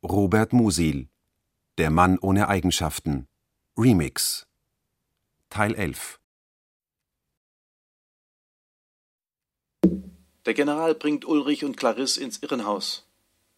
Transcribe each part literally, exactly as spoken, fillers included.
Robert Musil, Der Mann ohne Eigenschaften, Remix, Teil elf. Der General bringt Ulrich und Clarisse ins Irrenhaus.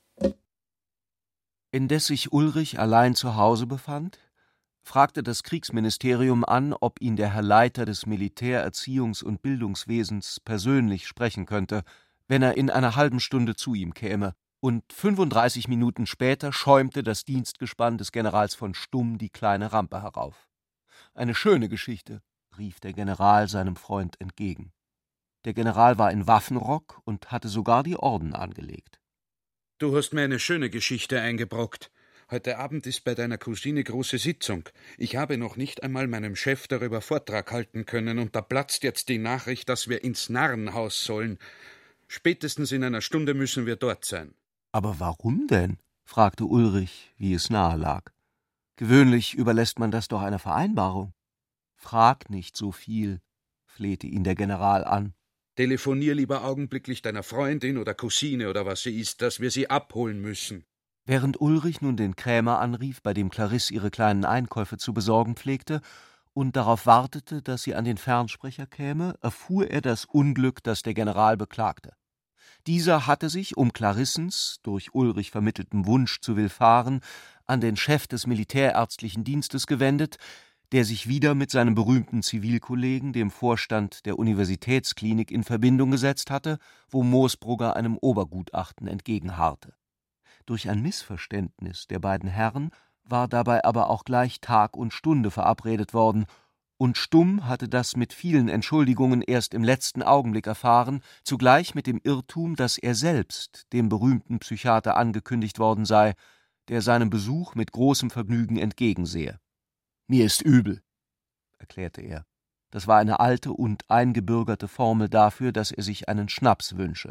Indes sich Ulrich allein zu Hause befand, fragte das Kriegsministerium an, ob ihn der Herr Leiter des Militär-, Erziehungs- und Bildungswesens persönlich sprechen könnte, wenn er in einer halben Stunde zu ihm käme, und fünfunddreißig Minuten später schäumte das Dienstgespann des Generals von Stumm die kleine Rampe herauf. »Eine schöne Geschichte«, rief der General seinem Freund entgegen. Der General war in Waffenrock und hatte sogar die Orden angelegt. »Du hast mir eine schöne Geschichte eingebrockt. Heute Abend ist bei deiner Cousine große Sitzung. Ich habe noch nicht einmal meinem Chef darüber Vortrag halten können, und da platzt jetzt die Nachricht, dass wir ins Narrenhaus sollen. Spätestens in einer Stunde müssen wir dort sein.« »Aber warum denn?« fragte Ulrich, wie es nahe lag. »Gewöhnlich überlässt man das doch einer Vereinbarung.« »Frag nicht so viel«, flehte ihn der General an. »Telefonier lieber augenblicklich deiner Freundin oder Cousine oder was sie ist, dass wir sie abholen müssen.« Während Ulrich nun den Krämer anrief, bei dem Clarisse ihre kleinen Einkäufe zu besorgen pflegte, und darauf wartete, dass sie an den Fernsprecher käme, erfuhr er das Unglück, das der General beklagte. Dieser hatte sich, um Clarissens, durch Ulrich vermitteltem Wunsch zu willfahren, an den Chef des militärärztlichen Dienstes gewendet, der sich wieder mit seinem berühmten Zivilkollegen, dem Vorstand der Universitätsklinik, in Verbindung gesetzt hatte, wo Moosbrugger einem Obergutachten entgegenharrte. Durch ein Missverständnis der beiden Herren war dabei aber auch gleich Tag und Stunde verabredet worden, und Stumm hatte das mit vielen Entschuldigungen erst im letzten Augenblick erfahren, zugleich mit dem Irrtum, dass er selbst dem berühmten Psychiater angekündigt worden sei, der seinem Besuch mit großem Vergnügen entgegensehe. »Mir ist übel«, erklärte er. Das war eine alte und eingebürgerte Formel dafür, dass er sich einen Schnaps wünsche.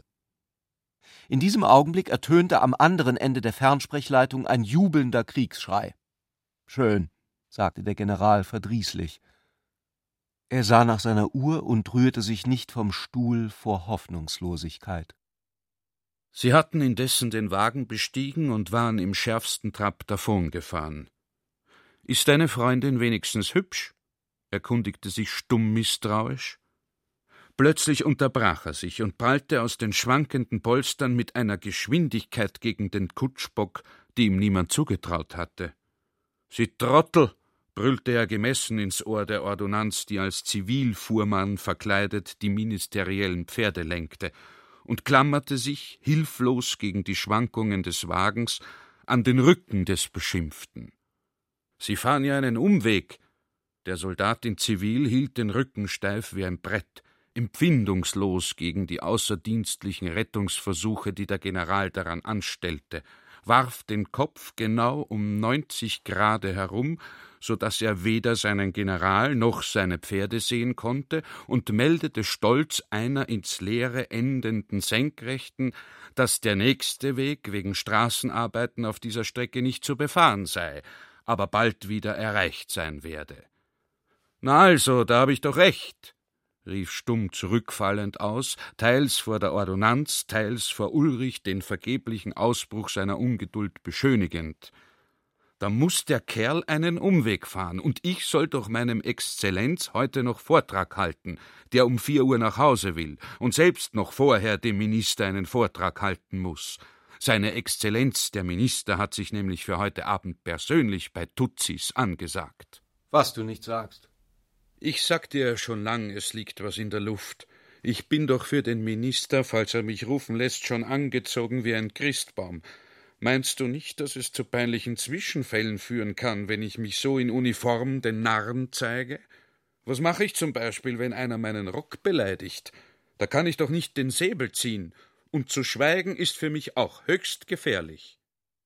In diesem Augenblick ertönte am anderen Ende der Fernsprechleitung ein jubelnder Kriegsschrei. »Schön«, sagte der General verdrießlich. Er sah nach seiner Uhr und rührte sich nicht vom Stuhl vor Hoffnungslosigkeit. Sie hatten indessen den Wagen bestiegen und waren im schärfsten Trab davongefahren. »Ist deine Freundin wenigstens hübsch?« erkundigte sich Stumm misstrauisch. Plötzlich unterbrach er sich und prallte aus den schwankenden Polstern mit einer Geschwindigkeit gegen den Kutschbock, die ihm niemand zugetraut hatte. »Sie Trottel«, brüllte er gemessen ins Ohr der Ordonnanz, die als Zivilfuhrmann verkleidet die ministeriellen Pferde lenkte, und klammerte sich, hilflos gegen die Schwankungen des Wagens, an den Rücken des Beschimpften. »Sie fahren ja einen Umweg.« Der Soldat in Zivil hielt den Rücken steif wie ein Brett, empfindungslos gegen die außerdienstlichen Rettungsversuche, die der General daran anstellte, warf den Kopf genau um neunzig Grade herum, so daß er weder seinen General noch seine Pferde sehen konnte, und meldete stolz einer ins Leere endenden Senkrechten, dass der nächste Weg wegen Straßenarbeiten auf dieser Strecke nicht zu befahren sei, aber bald wieder erreicht sein werde. »Na also, da hab ich doch recht«, rief Stumm zurückfallend aus, teils vor der Ordonnanz, teils vor Ulrich den vergeblichen Ausbruch seiner Ungeduld beschönigend. »Da muß der Kerl einen Umweg fahren, und ich soll doch meinem Exzellenz heute noch Vortrag halten, der um vier Uhr nach Hause will und selbst noch vorher dem Minister einen Vortrag halten muß. Seine Exzellenz, der Minister, hat sich nämlich für heute Abend persönlich bei Tutsis angesagt.« »Was du nicht sagst.« »Ich sag dir schon lang, es liegt was in der Luft. Ich bin doch für den Minister, falls er mich rufen lässt, schon angezogen wie ein Christbaum. Meinst du nicht, dass es zu peinlichen Zwischenfällen führen kann, wenn ich mich so in Uniform den Narren zeige? Was mache ich zum Beispiel, wenn einer meinen Rock beleidigt? Da kann ich doch nicht den Säbel ziehen. Und zu schweigen ist für mich auch höchst gefährlich.«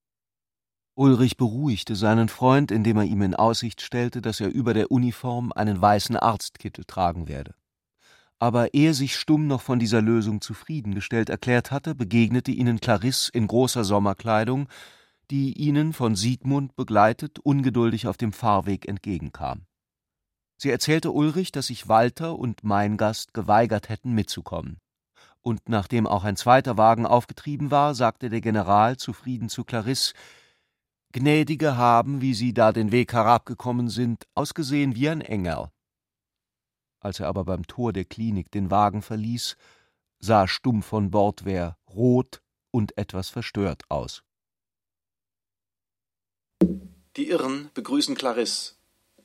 Ulrich beruhigte seinen Freund, indem er ihm in Aussicht stellte, dass er über der Uniform einen weißen Arztkittel tragen werde. Aber ehe sich Stumm noch von dieser Lösung zufriedengestellt erklärt hatte, begegnete ihnen Clarisse in großer Sommerkleidung, die ihnen von Siegmund begleitet ungeduldig auf dem Fahrweg entgegenkam. Sie erzählte Ulrich, dass sich Walter und mein Gast geweigert hätten, mitzukommen. Und nachdem auch ein zweiter Wagen aufgetrieben war, sagte der General zufrieden zu Clarisse: Gnädige haben, wie Sie da den Weg herabgekommen sind, ausgesehen wie ein Engel. Als er aber beim Tor der Klinik den Wagen verließ, sah Stumm von Bordwehr rot und etwas verstört aus. Die Irren begrüßen Clarisse.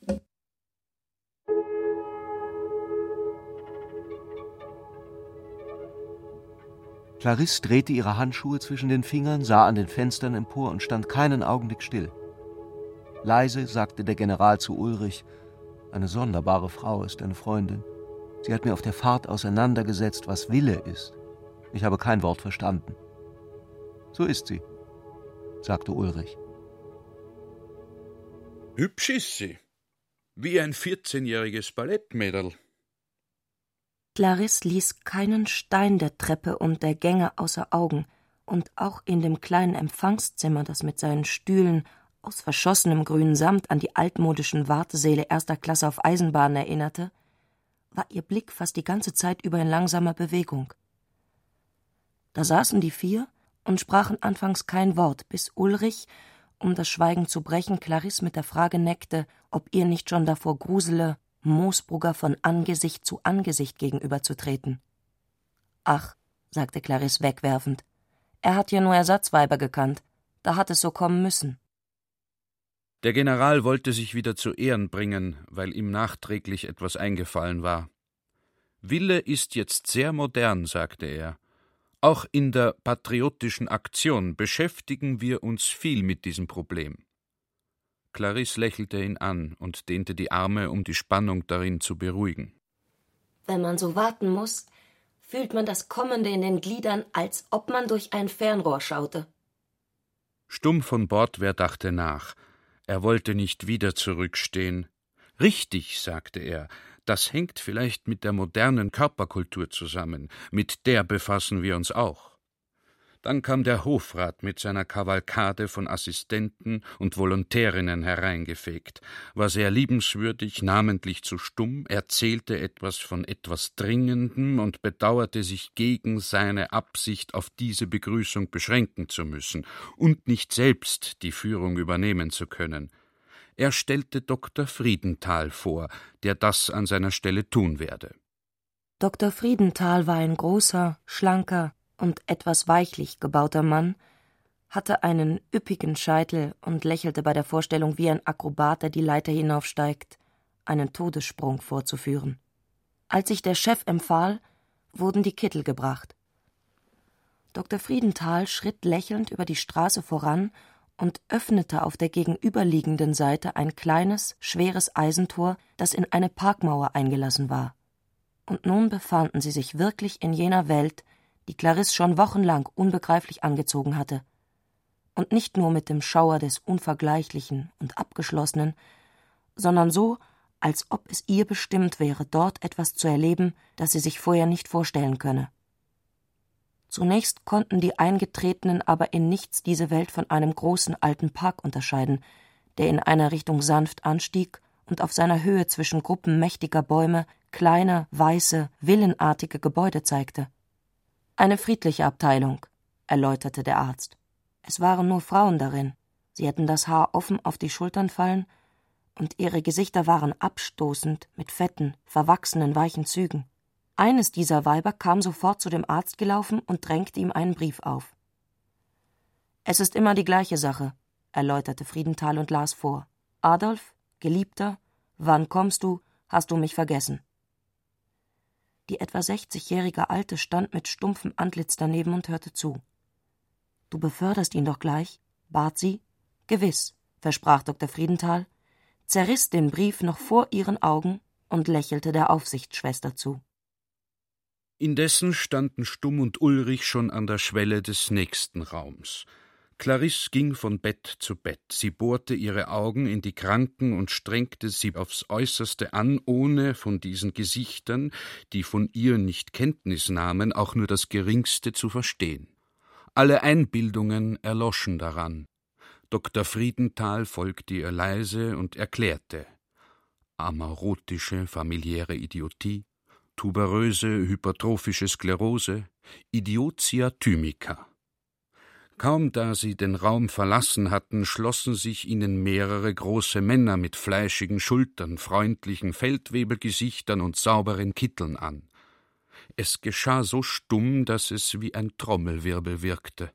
Clarisse drehte ihre Handschuhe zwischen den Fingern, sah an den Fenstern empor und stand keinen Augenblick still. Leise sagte der General zu Ulrich: »Eine sonderbare Frau ist deine Freundin. Sie hat mir auf der Fahrt auseinandergesetzt, was Wille ist. Ich habe kein Wort verstanden.« »So ist sie«, sagte Ulrich. »Hübsch ist sie, wie ein vierzehnjähriges Ballettmädel.« Clarisse ließ keinen Stein der Treppe und der Gänge außer Augen, und auch in dem kleinen Empfangszimmer, das mit seinen Stühlen aus verschossenem grünen Samt an die altmodischen Wartesäle erster Klasse auf Eisenbahnen erinnerte, war ihr Blick fast die ganze Zeit über in langsamer Bewegung. Da saßen die vier und sprachen anfangs kein Wort, bis Ulrich, um das Schweigen zu brechen, Clarisse mit der Frage neckte, ob ihr nicht schon davor grusele, Moosbrugger von Angesicht zu Angesicht gegenüberzutreten. »Ach«, sagte Clarisse wegwerfend, »er hat ja nur Ersatzweiber gekannt, da hat es so kommen müssen.« Der General wollte sich wieder zu Ehren bringen, weil ihm nachträglich etwas eingefallen war. »Wille ist jetzt sehr modern«, sagte er. »Auch in der patriotischen Aktion beschäftigen wir uns viel mit diesem Problem.« Clarisse lächelte ihn an und dehnte die Arme, um die Spannung darin zu beruhigen. »Wenn man so warten muss, fühlt man das Kommende in den Gliedern, als ob man durch ein Fernrohr schaute.« Stumm von Bordwehr dachte nach. Er wollte nicht wieder zurückstehen. »Richtig«, sagte er, »das hängt vielleicht mit der modernen Körperkultur zusammen. Mit der befassen wir uns auch.« Dann kam der Hofrat mit seiner Kavalkade von Assistenten und Volontärinnen hereingefegt, war sehr liebenswürdig, namentlich zu Stumm, erzählte etwas von etwas Dringendem und bedauerte sich gegen seine Absicht, auf diese Begrüßung beschränken zu müssen und nicht selbst die Führung übernehmen zu können. Er stellte Doktor Friedenthal vor, der das an seiner Stelle tun werde. Doktor Friedenthal war ein großer, schlanker und etwas weichlich gebauter Mann, hatte einen üppigen Scheitel und lächelte bei der Vorstellung wie ein Akrobat, der die Leiter hinaufsteigt, einen Todessprung vorzuführen. Als sich der Chef empfahl, wurden die Kittel gebracht. Doktor Friedenthal schritt lächelnd über die Straße voran und öffnete auf der gegenüberliegenden Seite ein kleines, schweres Eisentor, das in eine Parkmauer eingelassen war. Und nun befanden sie sich wirklich in jener Welt, die Clarisse schon wochenlang unbegreiflich angezogen hatte. Und nicht nur mit dem Schauer des Unvergleichlichen und Abgeschlossenen, sondern so, als ob es ihr bestimmt wäre, dort etwas zu erleben, das sie sich vorher nicht vorstellen könne. Zunächst konnten die Eingetretenen aber in nichts diese Welt von einem großen alten Park unterscheiden, der in einer Richtung sanft anstieg und auf seiner Höhe zwischen Gruppen mächtiger Bäume kleine, weiße, villenartige Gebäude zeigte. »Eine friedliche Abteilung«, erläuterte der Arzt. »Es waren nur Frauen darin. Sie hätten das Haar offen auf die Schultern fallen, und ihre Gesichter waren abstoßend mit fetten, verwachsenen, weichen Zügen. Eines dieser Weiber kam sofort zu dem Arzt gelaufen und drängte ihm einen Brief auf. »Es ist immer die gleiche Sache«, erläuterte Friedenthal und las vor. »Adolf, Geliebter, wann kommst du? Hast du mich vergessen?« Die etwa sechzigjährige Alte stand mit stumpfem Antlitz daneben und hörte zu. »Du beförderst ihn doch gleich?« bat sie. »Gewiss«, versprach Doktor Friedenthal, zerriss den Brief noch vor ihren Augen und lächelte der Aufsichtsschwester zu. Indessen standen Stumm und Ulrich schon an der Schwelle des nächsten Raums. Clarisse ging von Bett zu Bett. Sie bohrte ihre Augen in die Kranken und strengte sie aufs Äußerste an, ohne von diesen Gesichtern, die von ihr nicht Kenntnis nahmen, auch nur das Geringste zu verstehen. Alle Einbildungen erloschen daran. Doktor Friedenthal folgte ihr leise und erklärte: Amarotische familiäre Idiotie, tuberöse hypertrophische Sklerose, Idiotia thymica. Kaum da sie den Raum verlassen hatten, schlossen sich ihnen mehrere große Männer mit fleischigen Schultern, freundlichen Feldwebelgesichtern und sauberen Kitteln an. Es geschah so stumm, dass es wie ein Trommelwirbel wirkte.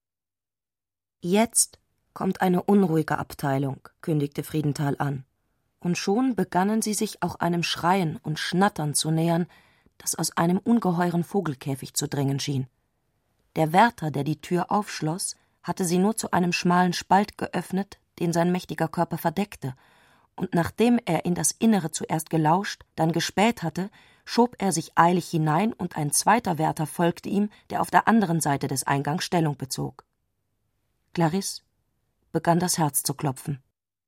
»Jetzt kommt eine unruhige Abteilung«, kündigte Friedenthal an. Und schon begannen sie sich auch einem Schreien und Schnattern zu nähern, das aus einem ungeheuren Vogelkäfig zu dringen schien. Der Wärter, der die Tür aufschloss, hatte sie nur zu einem schmalen Spalt geöffnet, den sein mächtiger Körper verdeckte, und nachdem er in das Innere zuerst gelauscht, dann gespäht hatte, schob er sich eilig hinein, und ein zweiter Wärter folgte ihm, der auf der anderen Seite des Eingangs Stellung bezog. Clarisse begann das Herz zu klopfen.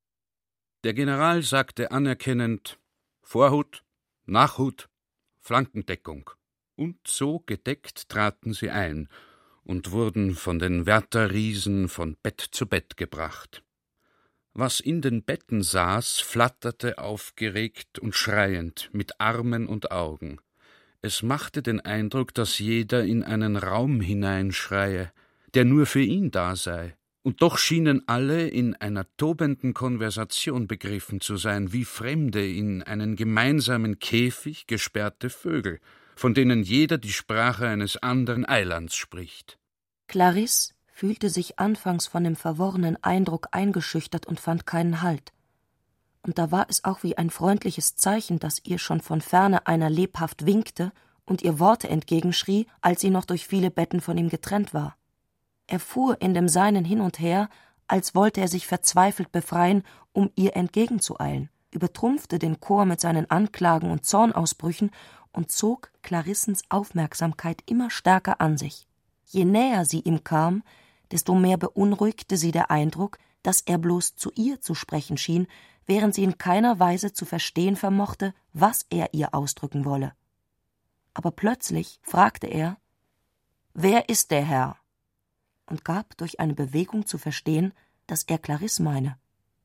Der General sagte anerkennend: »Vorhut, Nachhut, Flankendeckung.« Und so gedeckt traten sie ein und wurden von den Wärterriesen von Bett zu Bett gebracht. Was in den Betten saß, flatterte aufgeregt und schreiend mit Armen und Augen. Es machte den Eindruck, dass jeder in einen Raum hineinschreie, der nur für ihn da sei. Und doch schienen alle in einer tobenden Konversation begriffen zu sein, wie Fremde in einen gemeinsamen Käfig gesperrte Vögel, von denen jeder die Sprache eines anderen Eilands spricht. Clarisse fühlte sich anfangs von dem verworrenen Eindruck eingeschüchtert und fand keinen Halt. Und da war es auch wie ein freundliches Zeichen, dass ihr schon von ferne einer lebhaft winkte und ihr Worte entgegenschrie, als sie noch durch viele Betten von ihm getrennt war. Er fuhr in dem Seinen hin und her, als wollte er sich verzweifelt befreien, um ihr entgegenzueilen, übertrumpfte den Chor mit seinen Anklagen und Zornausbrüchen und zog Clarissens Aufmerksamkeit immer stärker an sich. Je näher sie ihm kam, desto mehr beunruhigte sie der Eindruck, dass er bloß zu ihr zu sprechen schien, während sie in keiner Weise zu verstehen vermochte, was er ihr ausdrücken wolle. Aber plötzlich fragte er: »Wer ist der Herr?« und gab durch eine Bewegung zu verstehen, dass er Clarisse meine.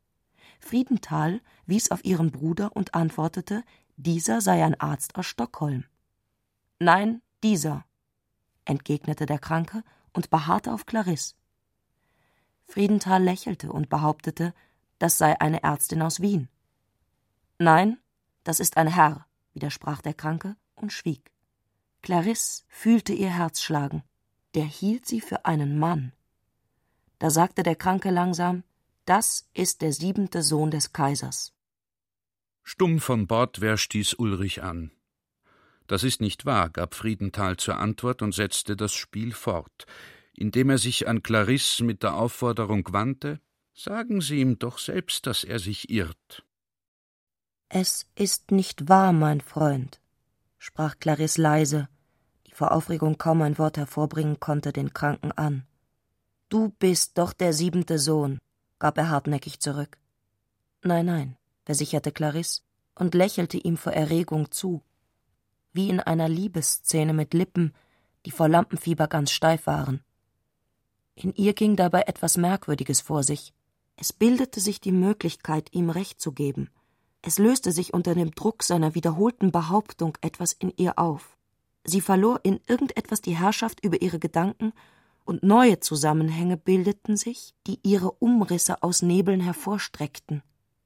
Friedenthal wies auf ihren Bruder und antwortete, dieser sei ein Arzt aus Stockholm. »Nein, dieser«, entgegnete der Kranke und beharrte auf Clarisse. Friedenthal lächelte und behauptete, das sei eine Ärztin aus Wien. »Nein, das ist ein Herr«, widersprach der Kranke und schwieg. Clarisse fühlte ihr Herz schlagen. Der hielt sie für einen Mann. Da sagte der Kranke langsam: »Das ist der siebente Sohn des Kaisers.« Stumm von Bordwehr stieß Ulrich an. »Das ist nicht wahr«, gab Friedenthal zur Antwort und setzte das Spiel fort, indem er sich an Clarisse mit der Aufforderung wandte: »Sagen Sie ihm doch selbst, dass er sich irrt.« »Es ist nicht wahr, mein Freund«, sprach Clarisse leise, die vor Aufregung kaum ein Wort hervorbringen konnte, den Kranken an. »Du bist doch der siebente Sohn«, gab er hartnäckig zurück. »Nein, nein«, versicherte Clarisse und lächelte ihm vor Erregung zu, wie in einer Liebesszene mit Lippen, die vor Lampenfieber ganz steif waren. In ihr ging dabei etwas Merkwürdiges vor sich. Es bildete sich die Möglichkeit, ihm Recht zu geben. Es löste sich unter dem Druck seiner wiederholten Behauptung etwas in ihr auf. Sie verlor in irgendetwas die Herrschaft über ihre Gedanken, und neue Zusammenhänge bildeten sich, die ihre Umrisse aus Nebeln hervorstreckten.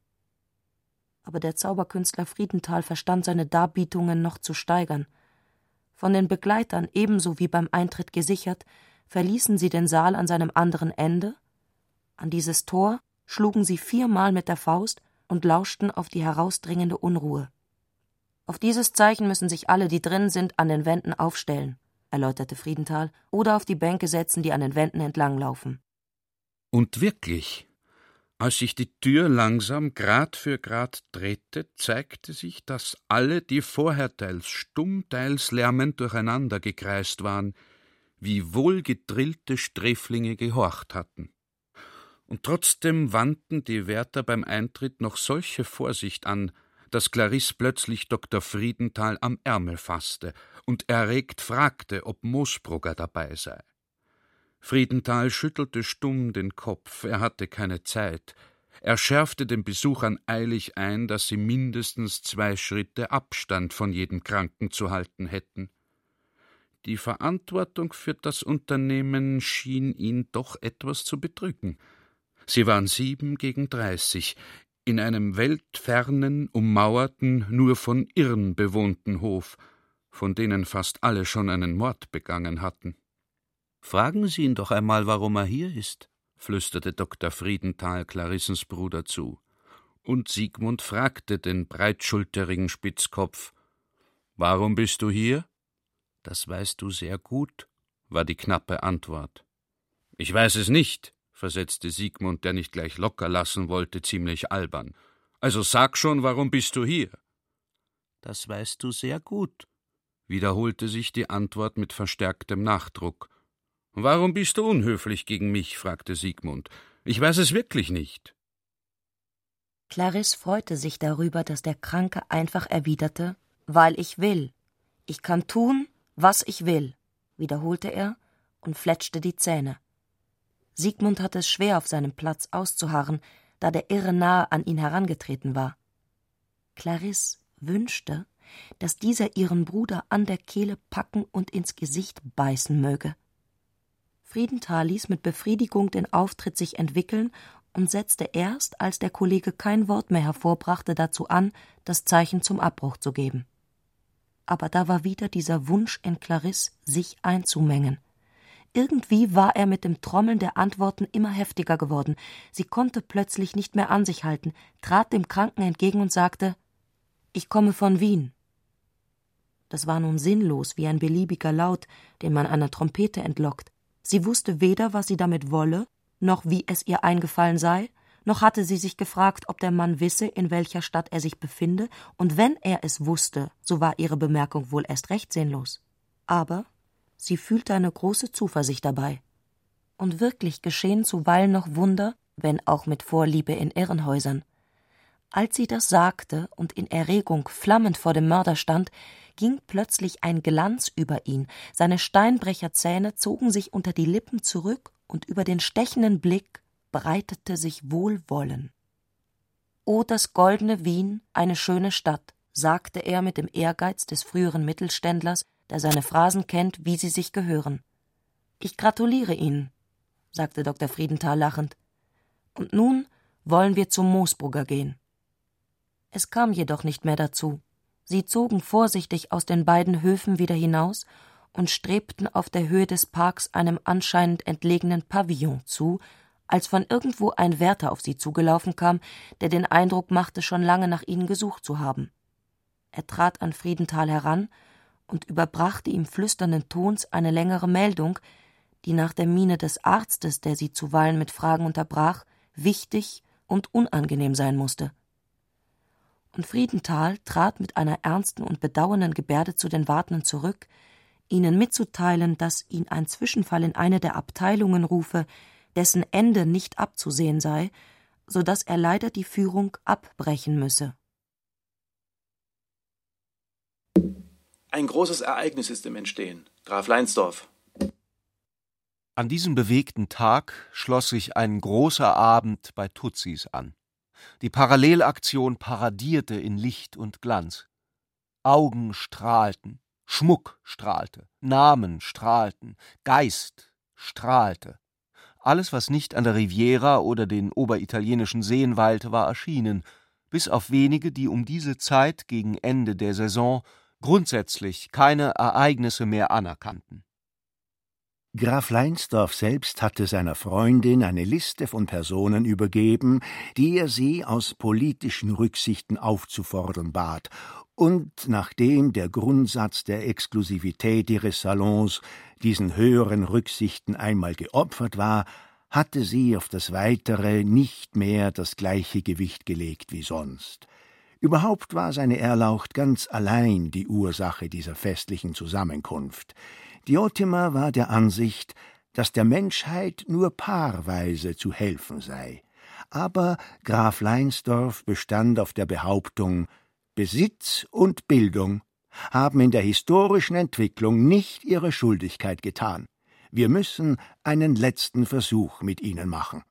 Aber der Zauberkünstler Friedenthal verstand seine Darbietungen noch zu steigern. Von den Begleitern, ebenso wie beim Eintritt gesichert, verließen sie den Saal an seinem anderen Ende. An dieses Tor schlugen sie viermal mit der Faust und lauschten auf die herausdringende Unruhe. »Auf dieses Zeichen müssen sich alle, die drin sind, an den Wänden aufstellen«, erläuterte Friedenthal, »oder auf die Bänke setzen, die an den Wänden entlanglaufen.« Und wirklich, als sich die Tür langsam Grad für Grad drehte, zeigte sich, dass alle, die vorher teils stumm, teils lärmend durcheinander gekreist waren, wie wohlgedrillte Sträflinge gehorcht hatten. Und trotzdem wandten die Wärter beim Eintritt noch solche Vorsicht an, dass Clarisse plötzlich Doktor Friedenthal am Ärmel fasste und erregt fragte, ob Moosbrugger dabei sei. Friedenthal schüttelte stumm den Kopf, er hatte keine Zeit. Er schärfte den Besuchern eilig ein, dass sie mindestens zwei Schritte Abstand von jedem Kranken zu halten hätten. Die Verantwortung für das Unternehmen schien ihn doch etwas zu bedrücken. Sie waren sieben gegen dreißig, in einem weltfernen, ummauerten, nur von Irren bewohnten Hof, von denen fast alle schon einen Mord begangen hatten. »Fragen Sie ihn doch einmal, warum er hier ist«, flüsterte Doktor Friedenthal Clarissens Bruder zu. Und Siegmund fragte den breitschulterigen Spitzkopf: »Warum bist du hier?« »Das weißt du sehr gut«, war die knappe Antwort. »Ich weiß es nicht«, versetzte Siegmund, der nicht gleich locker lassen wollte, ziemlich albern. »Also sag schon, warum bist du hier?« »Das weißt du sehr gut«, wiederholte sich die Antwort mit verstärktem Nachdruck. »Warum bist du unhöflich gegen mich?« fragte Siegmund. »Ich weiß es wirklich nicht.« Clarisse freute sich darüber, dass der Kranke einfach erwiderte: »Weil ich will. Ich kann tun, was ich will«, wiederholte er und fletschte die Zähne. Siegmund hatte es schwer, auf seinem Platz auszuharren, da der Irre nahe an ihn herangetreten war. Clarisse wünschte, dass dieser ihren Bruder an der Kehle packen und ins Gesicht beißen möge. Friedenthal ließ mit Befriedigung den Auftritt sich entwickeln und setzte erst, als der Kollege kein Wort mehr hervorbrachte, dazu an, das Zeichen zum Abbruch zu geben. Aber da war wieder dieser Wunsch in Clarisse, sich einzumengen. Irgendwie war er mit dem Trommeln der Antworten immer heftiger geworden. Sie konnte plötzlich nicht mehr an sich halten, trat dem Kranken entgegen und sagte: »Ich komme von Wien.« Das war nun sinnlos wie ein beliebiger Laut, den man einer Trompete entlockt. Sie wusste weder, was sie damit wolle, noch wie es ihr eingefallen sei, noch hatte sie sich gefragt, ob der Mann wisse, in welcher Stadt er sich befinde, und wenn er es wusste, so war ihre Bemerkung wohl erst recht sinnlos. Aber sie fühlte eine große Zuversicht dabei. Und wirklich geschehen zuweilen noch Wunder, wenn auch mit Vorliebe in Irrenhäusern. Als sie das sagte und in Erregung flammend vor dem Mörder stand, ging plötzlich ein Glanz über ihn, seine Steinbrecherzähne zogen sich unter die Lippen zurück und über den stechenden Blick breitete sich Wohlwollen. »O, das goldene Wien, eine schöne Stadt«, sagte er mit dem Ehrgeiz des früheren Mittelständlers, der seine Phrasen kennt, wie sie sich gehören. »Ich gratuliere Ihnen«, sagte Doktor Friedenthal lachend. »Und nun wollen wir zum Moosbrugger gehen.« Es kam jedoch nicht mehr dazu. Sie zogen vorsichtig aus den beiden Höfen wieder hinaus und strebten auf der Höhe des Parks einem anscheinend entlegenen Pavillon zu, als von irgendwo ein Wärter auf sie zugelaufen kam, der den Eindruck machte, schon lange nach ihnen gesucht zu haben. Er trat an Friedenthal heran und überbrachte ihm flüsternden Tons eine längere Meldung, die nach der Miene des Arztes, der sie zuweilen mit Fragen unterbrach, wichtig und unangenehm sein musste. Und Friedenthal trat mit einer ernsten und bedauernden Gebärde zu den Wartenden zurück, ihnen mitzuteilen, dass ihn ein Zwischenfall in eine der Abteilungen rufe, dessen Ende nicht abzusehen sei, so dass er leider die Führung abbrechen müsse. Ein großes Ereignis ist im Entstehen. Graf Leinsdorf. An diesem bewegten Tag schloss sich ein großer Abend bei Tutsis an. Die Parallelaktion paradierte in Licht und Glanz. Augen strahlten, Schmuck strahlte, Namen strahlten, Geist strahlte. Alles, was nicht an der Riviera oder den oberitalienischen Seen weilte, war erschienen, bis auf wenige, die um diese Zeit gegen Ende der Saison grundsätzlich keine Ereignisse mehr anerkannten. Graf Leinsdorf selbst hatte seiner Freundin eine Liste von Personen übergeben, die er sie aus politischen Rücksichten aufzufordern bat, und nachdem der Grundsatz der Exklusivität ihres Salons diesen höheren Rücksichten einmal geopfert war, hatte sie auf das Weitere nicht mehr das gleiche Gewicht gelegt wie sonst. Überhaupt war seine Erlaucht ganz allein die Ursache dieser festlichen Zusammenkunft. Diotima war der Ansicht, dass der Menschheit nur paarweise zu helfen sei. Aber Graf Leinsdorf bestand auf der Behauptung, Besitz und Bildung haben in der historischen Entwicklung nicht ihre Schuldigkeit getan. Wir müssen einen letzten Versuch mit ihnen machen.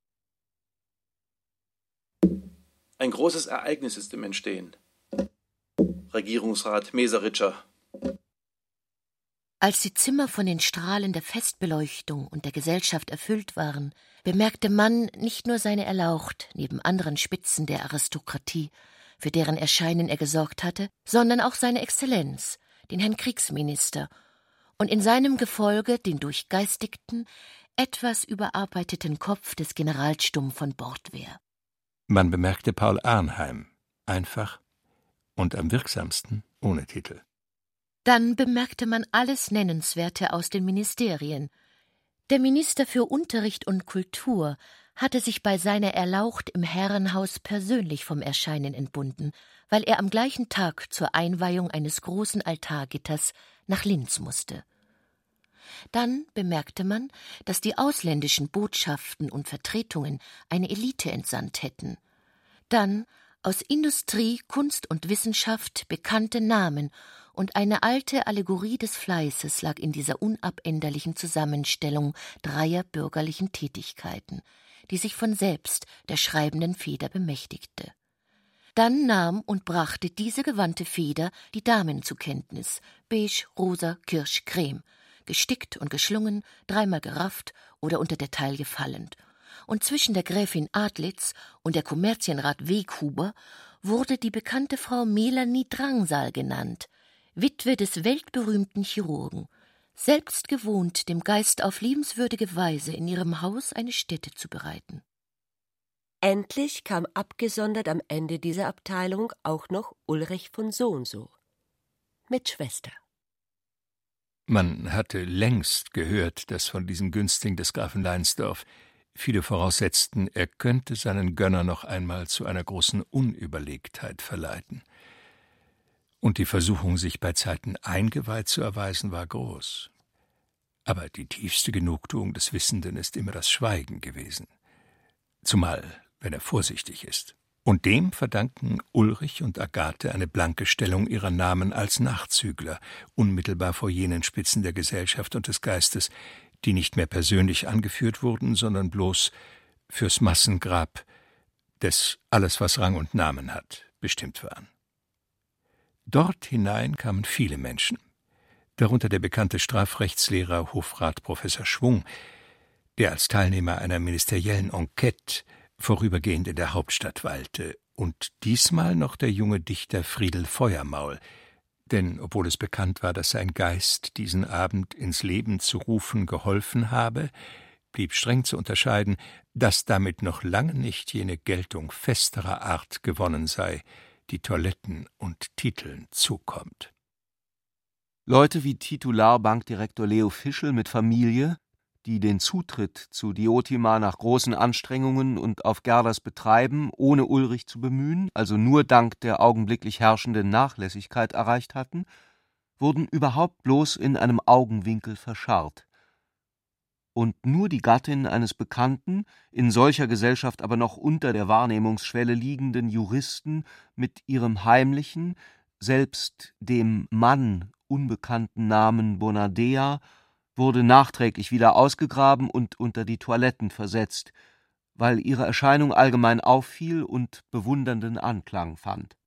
Ein großes Ereignis ist im Entstehen. Regierungsrat Meseritscher. Als die Zimmer von den Strahlen der Festbeleuchtung und der Gesellschaft erfüllt waren, bemerkte man nicht nur seine Erlaucht neben anderen Spitzen der Aristokratie, für deren Erscheinen er gesorgt hatte, sondern auch seine Exzellenz, den Herrn Kriegsminister, und in seinem Gefolge den durchgeistigten, etwas überarbeiteten Kopf des Generals Stumm von Bordwehr. Man bemerkte Paul Arnheim, einfach und am wirksamsten ohne Titel. Dann bemerkte man alles Nennenswerte aus den Ministerien. Der Minister für Unterricht und Kultur hatte sich bei seiner Erlaucht im Herrenhaus persönlich vom Erscheinen entbunden, weil er am gleichen Tag zur Einweihung eines großen Altargitters nach Linz musste. Dann bemerkte man, dass die ausländischen Botschaften und Vertretungen eine Elite entsandt hätten. Dann aus Industrie, Kunst und Wissenschaft bekannte Namen, und eine alte Allegorie des Fleißes lag in dieser unabänderlichen Zusammenstellung dreier bürgerlichen Tätigkeiten, die sich von selbst der schreibenden Feder bemächtigte. Dann nahm und brachte diese gewandte Feder die Damen zur Kenntnis, beige, rosa, kirsch, creme, gestickt und geschlungen, dreimal gerafft oder unter der Taille fallend. Und zwischen der Gräfin Adlitz und der Kommerzienrat Weghuber wurde die bekannte Frau Melanie Drangsal genannt, Witwe des weltberühmten Chirurgen, selbst gewohnt, dem Geist auf liebenswürdige Weise in ihrem Haus eine Stätte zu bereiten. Endlich kam abgesondert am Ende dieser Abteilung auch noch Ulrich von Sohnso mit Schwester. Man hatte längst gehört, dass von diesem Günstling des Grafen Leinsdorf viele voraussetzten, er könnte seinen Gönner noch einmal zu einer großen Unüberlegtheit verleiten. Und die Versuchung, sich bei Zeiten eingeweiht zu erweisen, war groß. Aber die tiefste Genugtuung des Wissenden ist immer das Schweigen gewesen, zumal wenn er vorsichtig ist. Und dem verdanken Ulrich und Agathe eine blanke Stellung ihrer Namen als Nachzügler, unmittelbar vor jenen Spitzen der Gesellschaft und des Geistes, die nicht mehr persönlich angeführt wurden, sondern bloß fürs Massengrab des alles, was Rang und Namen hat, bestimmt waren. Dort hinein kamen viele Menschen, darunter der bekannte Strafrechtslehrer Hofrat Professor Schwung, der als Teilnehmer einer ministeriellen Enquete vorübergehend in der Hauptstadt weilte, und diesmal noch der junge Dichter Friedel Feuermaul, denn obwohl es bekannt war, dass sein Geist diesen Abend ins Leben zu rufen geholfen habe, blieb streng zu unterscheiden, dass damit noch lange nicht jene Geltung festerer Art gewonnen sei, die Toiletten und Titeln zukommt. Leute wie Titularbankdirektor Leo Fischel mit Familie, die den Zutritt zu Diotima nach großen Anstrengungen und auf Gerders Betreiben ohne Ulrich zu bemühen, also nur dank der augenblicklich herrschenden Nachlässigkeit erreicht hatten, wurden überhaupt bloß in einem Augenwinkel verscharrt. Und nur die Gattin eines bekannten, in solcher Gesellschaft aber noch unter der Wahrnehmungsschwelle liegenden Juristen mit ihrem heimlichen, selbst dem Mann unbekannten Namen Bonadea, wurde nachträglich wieder ausgegraben und unter die Toiletten versetzt, weil ihre Erscheinung allgemein auffiel und bewundernden Anklang fand.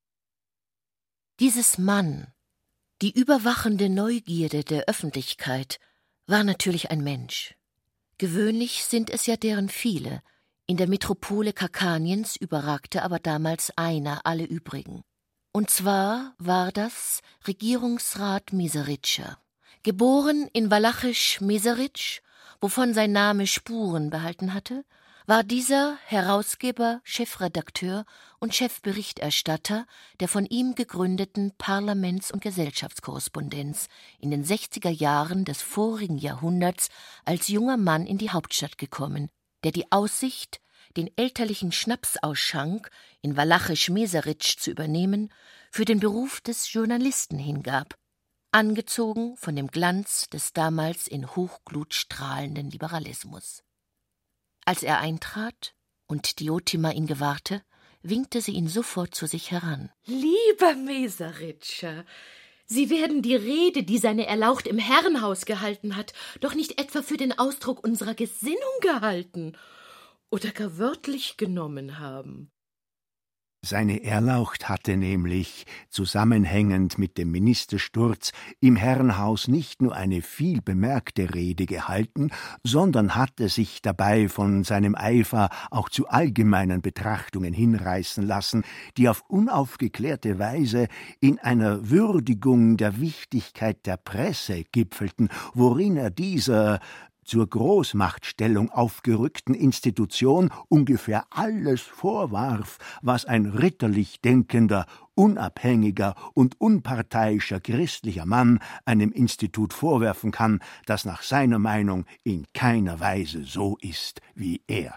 Dieses Mann, die überwachende Neugierde der Öffentlichkeit, war natürlich ein Mensch. Gewöhnlich sind es ja deren viele, in der Metropole Kakaniens überragte aber damals einer alle übrigen. Und zwar war das Regierungsrat Meseritscher, geboren in Walachisch Meseritsch, wovon sein Name Spuren behalten hatte, war dieser Herausgeber, Chefredakteur und Chefberichterstatter der von ihm gegründeten Parlaments- und Gesellschaftskorrespondenz in den sechziger Jahren des vorigen Jahrhunderts als junger Mann in die Hauptstadt gekommen, der die Aussicht, den elterlichen Schnapsausschank in Walachisch Meseritsch zu übernehmen, für den Beruf des Journalisten hingab, angezogen von dem Glanz des damals in Hochglut strahlenden Liberalismus. Als er eintrat und Diotima ihn gewahrte, winkte sie ihn sofort zu sich heran. »Lieber Meseritscher, Sie werden die Rede, die seine Erlaucht im Herrenhaus gehalten hat, doch nicht etwa für den Ausdruck unserer Gesinnung gehalten oder gar wörtlich genommen haben.« Seine Erlaucht hatte nämlich, zusammenhängend mit dem Ministersturz, im Herrenhaus nicht nur eine viel bemerkte Rede gehalten, sondern hatte sich dabei von seinem Eifer auch zu allgemeinen Betrachtungen hinreißen lassen, die auf unaufgeklärte Weise in einer Würdigung der Wichtigkeit der Presse gipfelten, worin er dieser zur Großmachtstellung aufgerückten Institution ungefähr alles vorwarf, was ein ritterlich denkender, unabhängiger und unparteiischer christlicher Mann einem Institut vorwerfen kann, das nach seiner Meinung in keiner Weise so ist wie er.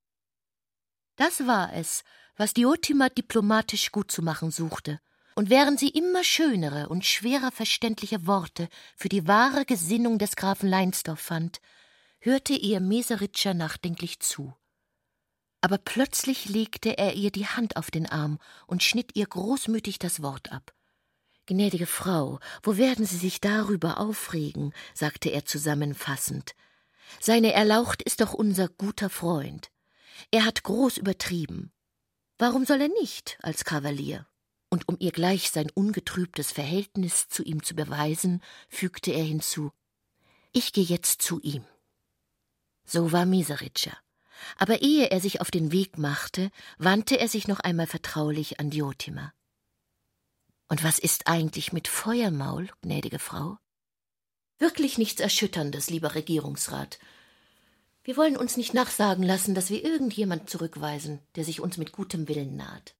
Das war es, was Diotima diplomatisch gut zu machen suchte. Und während sie immer schönere und schwerer verständliche Worte für die wahre Gesinnung des Grafen Leinsdorf fand, hörte ihr Meseritscher nachdenklich zu. Aber plötzlich legte er ihr die Hand auf den Arm und schnitt ihr großmütig das Wort ab. »Gnädige Frau, wo werden Sie sich darüber aufregen?« sagte er zusammenfassend. »Seine Erlaucht ist doch unser guter Freund. Er hat groß übertrieben. Warum soll er nicht als Kavalier?« Und um ihr gleich sein ungetrübtes Verhältnis zu ihm zu beweisen, fügte er hinzu: »Ich gehe jetzt zu ihm.« So war Meseritscher. Aber ehe er sich auf den Weg machte, wandte er sich noch einmal vertraulich an Diotima. »Und was ist eigentlich mit Feuermaul, gnädige Frau?« »Wirklich nichts Erschütterndes, lieber Regierungsrat. Wir wollen uns nicht nachsagen lassen, dass wir irgendjemand zurückweisen, der sich uns mit gutem Willen naht.«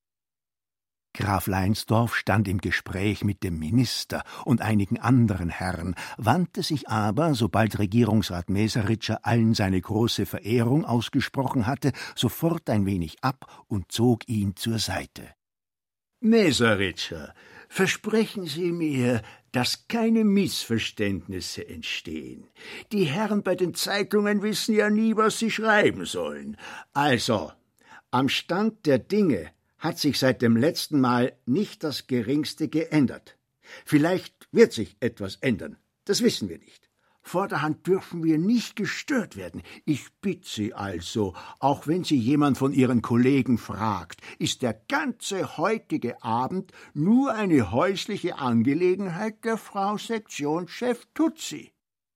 Graf Leinsdorf stand im Gespräch mit dem Minister und einigen anderen Herren, wandte sich aber, sobald Regierungsrat Meseritscher allen seine große Verehrung ausgesprochen hatte, sofort ein wenig ab und zog ihn zur Seite. »Meseritscher, versprechen Sie mir, dass keine Missverständnisse entstehen. Die Herren bei den Zeitungen wissen ja nie, was sie schreiben sollen. Also, am Stand der Dinge hat sich seit dem letzten Mal nicht das Geringste geändert. Vielleicht wird sich etwas ändern, das wissen wir nicht. Vorderhand dürfen wir nicht gestört werden. Ich bitte Sie also, auch wenn Sie jemand von Ihren Kollegen fragt, ist der ganze heutige Abend nur eine häusliche Angelegenheit der Frau Sektionschef Tutsi.«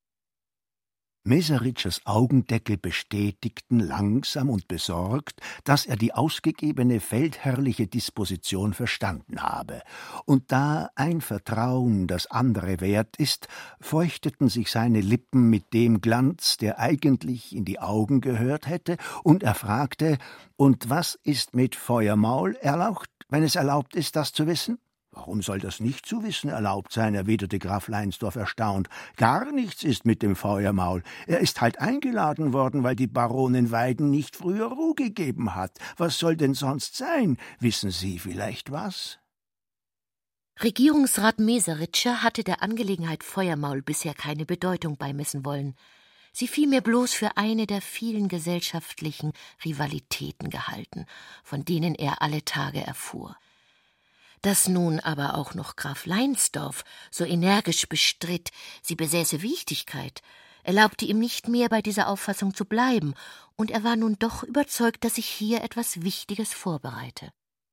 Meseritschers Augendeckel bestätigten langsam und besorgt, dass er die ausgegebene feldherrliche Disposition verstanden habe, und da ein Vertrauen das andere wert ist, feuchteten sich seine Lippen mit dem Glanz, der eigentlich in die Augen gehört hätte, und er fragte: »Und was ist mit Feuermaul erlaucht, wenn es erlaubt ist, das zu wissen?« »Warum soll das nicht zu wissen erlaubt sein?« erwiderte Graf Leinsdorf erstaunt. »Gar nichts ist mit dem Feuermaul. Er ist halt eingeladen worden, weil die Baronin Weiden nicht früher Ruhe gegeben hat. Was soll denn sonst sein? Wissen Sie vielleicht was?« Regierungsrat Meseritscher hatte der Angelegenheit Feuermaul bisher keine Bedeutung beimessen wollen. Sie vielmehr bloß für eine der vielen gesellschaftlichen Rivalitäten gehalten, von denen er alle Tage erfuhr. Dass nun aber auch noch Graf Leinsdorf so energisch bestritt, sie besäße Wichtigkeit, erlaubte ihm nicht mehr, bei dieser Auffassung zu bleiben, und er war nun doch überzeugt, dass sich hier etwas Wichtiges vorbereite.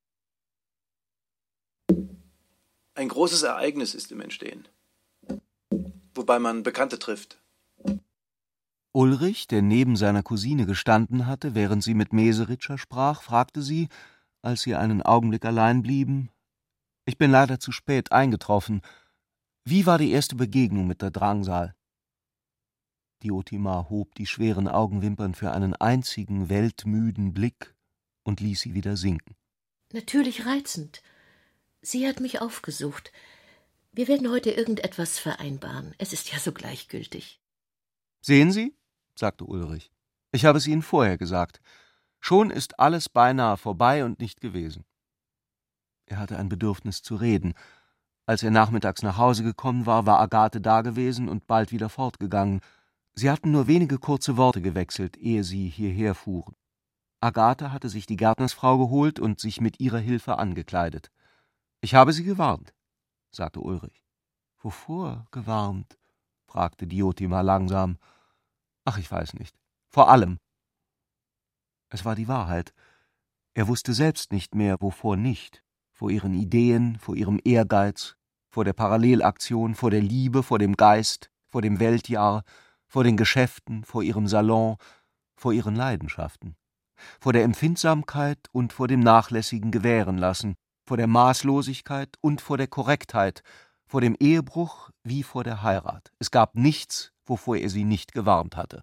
Ein großes Ereignis ist im Entstehen, wobei man Bekannte trifft. Ulrich, der neben seiner Cousine gestanden hatte, während sie mit Meseritscher sprach, fragte sie, als sie einen Augenblick allein blieben: »Ich bin leider zu spät eingetroffen. Wie war die erste Begegnung mit der Drangsal?« Diotima hob die schweren Augenwimpern für einen einzigen weltmüden Blick und ließ sie wieder sinken. »Natürlich reizend. Sie hat mich aufgesucht. Wir werden heute irgendetwas vereinbaren. Es ist ja so gleichgültig.« »Sehen Sie«, sagte Ulrich, »ich habe es Ihnen vorher gesagt. Schon ist alles beinahe vorbei und nicht gewesen.« Er hatte ein Bedürfnis zu reden. Als er nachmittags nach Hause gekommen war, war Agathe dagewesen und bald wieder fortgegangen. Sie hatten nur wenige kurze Worte gewechselt, ehe sie hierher fuhren. Agathe hatte sich die Gärtnersfrau geholt und sich mit ihrer Hilfe angekleidet. »Ich habe Sie gewarnt«, sagte Ulrich. »Wovor gewarnt?« fragte Diotima langsam. »Ach, ich weiß nicht. Vor allem.« Es war die Wahrheit. Er wusste selbst nicht mehr, wovor nicht. Vor ihren Ideen, vor ihrem Ehrgeiz, vor der Parallelaktion, vor der Liebe, vor dem Geist, vor dem Weltjahr, vor den Geschäften, vor ihrem Salon, vor ihren Leidenschaften, vor der Empfindsamkeit und vor dem nachlässigen Gewährenlassen, vor der Maßlosigkeit und vor der Korrektheit, vor dem Ehebruch wie vor der Heirat. Es gab nichts, wovor er sie nicht gewarnt hatte.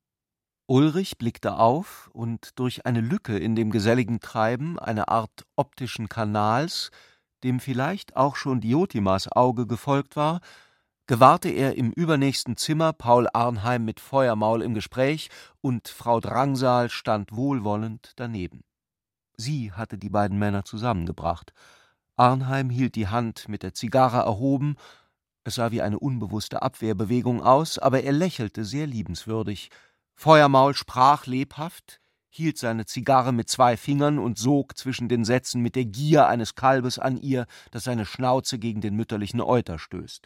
Ulrich blickte auf, und durch eine Lücke in dem geselligen Treiben, eine Art optischen Kanals, dem vielleicht auch schon Diotimas Auge gefolgt war, gewahrte er im übernächsten Zimmer Paul Arnheim mit Feuermaul im Gespräch, und Frau Drangsal stand wohlwollend daneben. Sie hatte die beiden Männer zusammengebracht. Arnheim hielt die Hand mit der Zigarre erhoben. Es sah wie eine unbewusste Abwehrbewegung aus, aber er lächelte sehr liebenswürdig. Feuermaul sprach lebhaft, hielt seine Zigarre mit zwei Fingern und sog zwischen den Sätzen mit der Gier eines Kalbes an ihr, das seine Schnauze gegen den mütterlichen Euter stößt.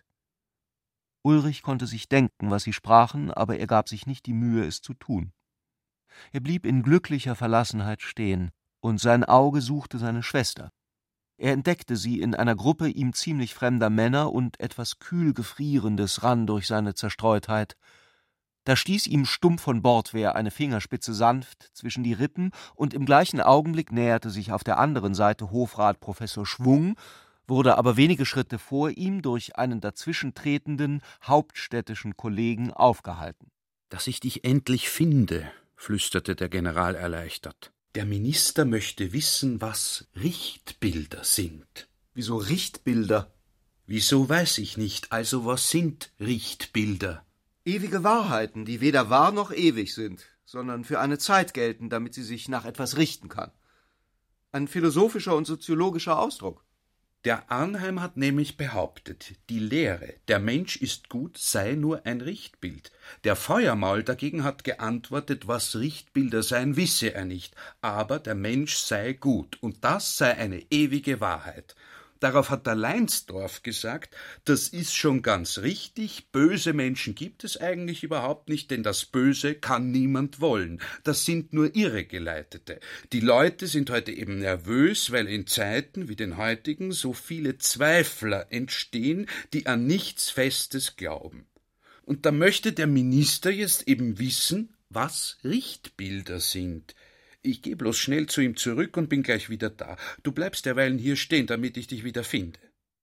Ulrich konnte sich denken, was sie sprachen, aber er gab sich nicht die Mühe, es zu tun. Er blieb in glücklicher Verlassenheit stehen, und sein Auge suchte seine Schwester. Er entdeckte sie in einer Gruppe ihm ziemlich fremder Männer, und etwas Kühlgefrierendes rann durch seine Zerstreutheit. Da stieß ihm stumm von Bordwehr eine Fingerspitze sanft zwischen die Rippen, und im gleichen Augenblick näherte sich auf der anderen Seite Hofrat Professor Schwung, wurde aber wenige Schritte vor ihm durch einen dazwischentretenden hauptstädtischen Kollegen aufgehalten. »Dass ich dich endlich finde«, flüsterte der General erleichtert. »Der Minister möchte wissen, was Richtbilder sind.« »Wieso Richtbilder?« »Wieso, weiß ich nicht. Also was sind Richtbilder?« »Ewige Wahrheiten, die weder wahr noch ewig sind, sondern für eine Zeit gelten, damit sie sich nach etwas richten kann. Ein philosophischer und soziologischer Ausdruck.« Der Arnheim hat nämlich behauptet, die Lehre, der Mensch ist gut, sei nur ein Richtbild. Der Feuermaul dagegen hat geantwortet, was Richtbilder seien, wisse er nicht, aber der Mensch sei gut, und das sei eine ewige Wahrheit. Darauf hat der Leinsdorf gesagt, das ist schon ganz richtig, böse Menschen gibt es eigentlich überhaupt nicht, denn das Böse kann niemand wollen. Das sind nur Irregeleitete. Die Leute sind heute eben nervös, weil in Zeiten wie den heutigen so viele Zweifler entstehen, die an nichts Festes glauben. Und da möchte der Minister jetzt eben wissen, was Richtbilder sind. Ich gehe bloß schnell zu ihm zurück und bin gleich wieder da. Du bleibst derweilen hier stehen, damit ich dich wieder finde.«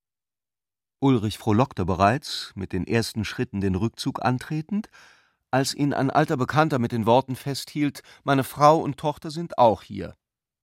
Ulrich frohlockte bereits, mit den ersten Schritten den Rückzug antretend, als ihn ein alter Bekannter mit den Worten festhielt: »Meine Frau und Tochter sind auch hier.«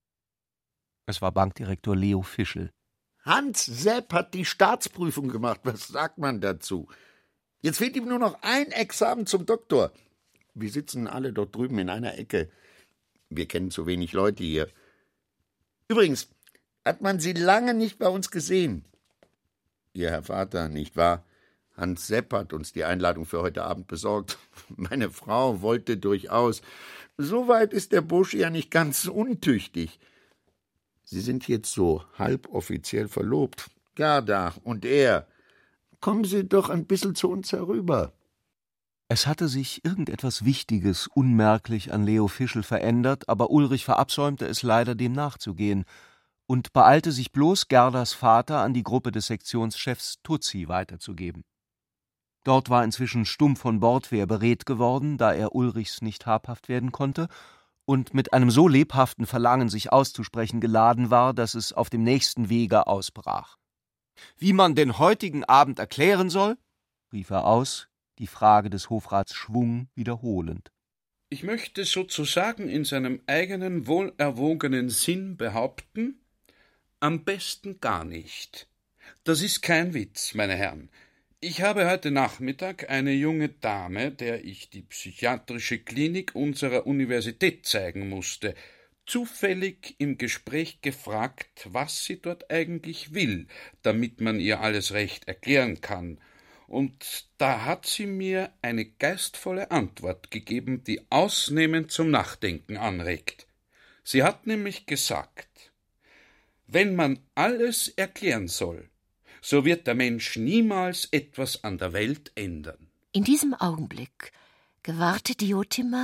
Es war Bankdirektor Leo Fischel. »Hans Sepp hat die Staatsprüfung gemacht. Was sagt man dazu? Jetzt fehlt ihm nur noch ein Examen zum Doktor. Wir sitzen alle dort drüben in einer Ecke. Wir kennen zu wenig Leute hier. Übrigens, hat man Sie lange nicht bei uns gesehen. Ihr Herr Vater, nicht wahr? Hans Sepp hat uns die Einladung für heute Abend besorgt. Meine Frau wollte durchaus. So weit ist der Bursche ja nicht ganz untüchtig. Sie sind jetzt so halboffiziell verlobt. Gerda und er. Kommen Sie doch ein bisschen zu uns herüber.« Es hatte sich irgendetwas Wichtiges unmerklich an Leo Fischel verändert, aber Ulrich verabsäumte es leider, dem nachzugehen, und beeilte sich bloß, Gerdas Vater an die Gruppe des Sektionschefs Tutzi weiterzugeben. Dort war inzwischen Stumm von Bordwehr beredt geworden, da er Ulrichs nicht habhaft werden konnte, und mit einem so lebhaften Verlangen, sich auszusprechen, geladen war, dass es auf dem nächsten Wege ausbrach. »Wie man den heutigen Abend erklären soll?« rief er aus, die Frage des Hofrats Schwung wiederholend. »Ich möchte sozusagen in seinem eigenen wohlerwogenen Sinn behaupten, am besten gar nicht. Das ist kein Witz, meine Herren. Ich habe heute Nachmittag eine junge Dame, der ich die psychiatrische Klinik unserer Universität zeigen musste, zufällig im Gespräch gefragt, was sie dort eigentlich will, damit man ihr alles recht erklären kann. Und da hat sie mir eine geistvolle Antwort gegeben, die ausnehmend zum Nachdenken anregt. Sie hat nämlich gesagt, wenn man alles erklären soll, so wird der Mensch niemals etwas an der Welt ändern. In diesem Augenblick gewahrte Diotima,